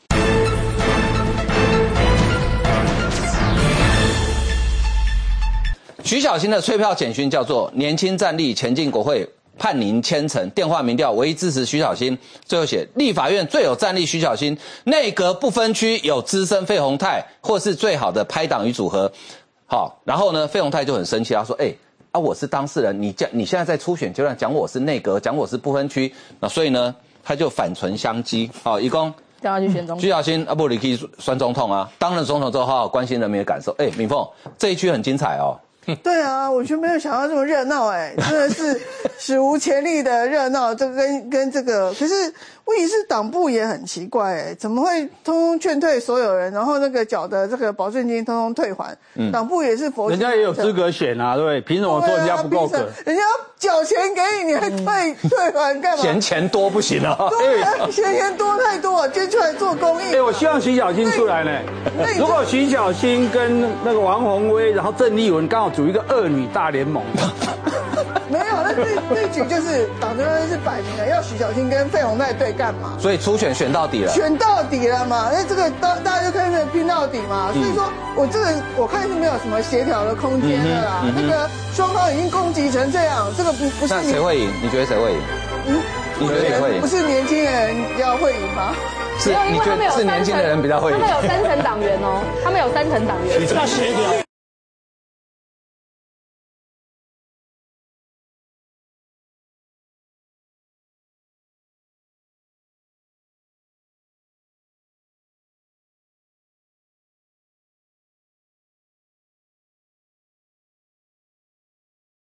徐巧芯的催票简讯叫做"年轻战力前进国会，盼您千层"，电话民调唯一支持徐巧芯，最后写立法院最有战力徐巧芯，内阁不分区有资深费鸿泰，或是最好的拍档与组合。好，然后呢，费鸿泰就很生气，他说：我是当事人，你现在在初选阶段讲我是内阁，讲我是不分区，那所以呢，他就反唇相讥。一共叫他去选总统。 徐巧芯不你可以选总统啊，当了总统之后好好关心人民的感受。敏凤这一区很精彩哦。 对啊，我就没有想到这么热闹真的是史无前例的热闹，这跟这个，可是问题是党部也很奇怪怎么会通通劝退所有人，然后那个缴的这个保证金通通退还？党部也是佛心， 人家也有资格选啊，对不对？凭什么说人家不够格？ 人家缴钱给你，你还退还干嘛？ 嫌钱多不行啊！ 对，嫌钱多太多，捐出来做公益。 我希望徐小新出来呢。如果徐小新跟那个王宏威，然后郑丽文刚好组一个恶女大联盟。 没有，那这局就是党中央是摆明了要徐小新跟费鸿泰对干嘛？ 所以初选选到底了， 选到底了嘛？那这个大家就看着拼到底嘛。所以说我这个我看是没有什么协调的空间的啦。那个双方已经攻击成这样，这个不是。 那谁会赢？你觉得谁会赢？你觉得谁会赢？ 不是年轻人比较会赢吗？ 是，你觉得是年轻的人比较会赢？ 他们有3层党员哦，他们有3层党员， 要协调。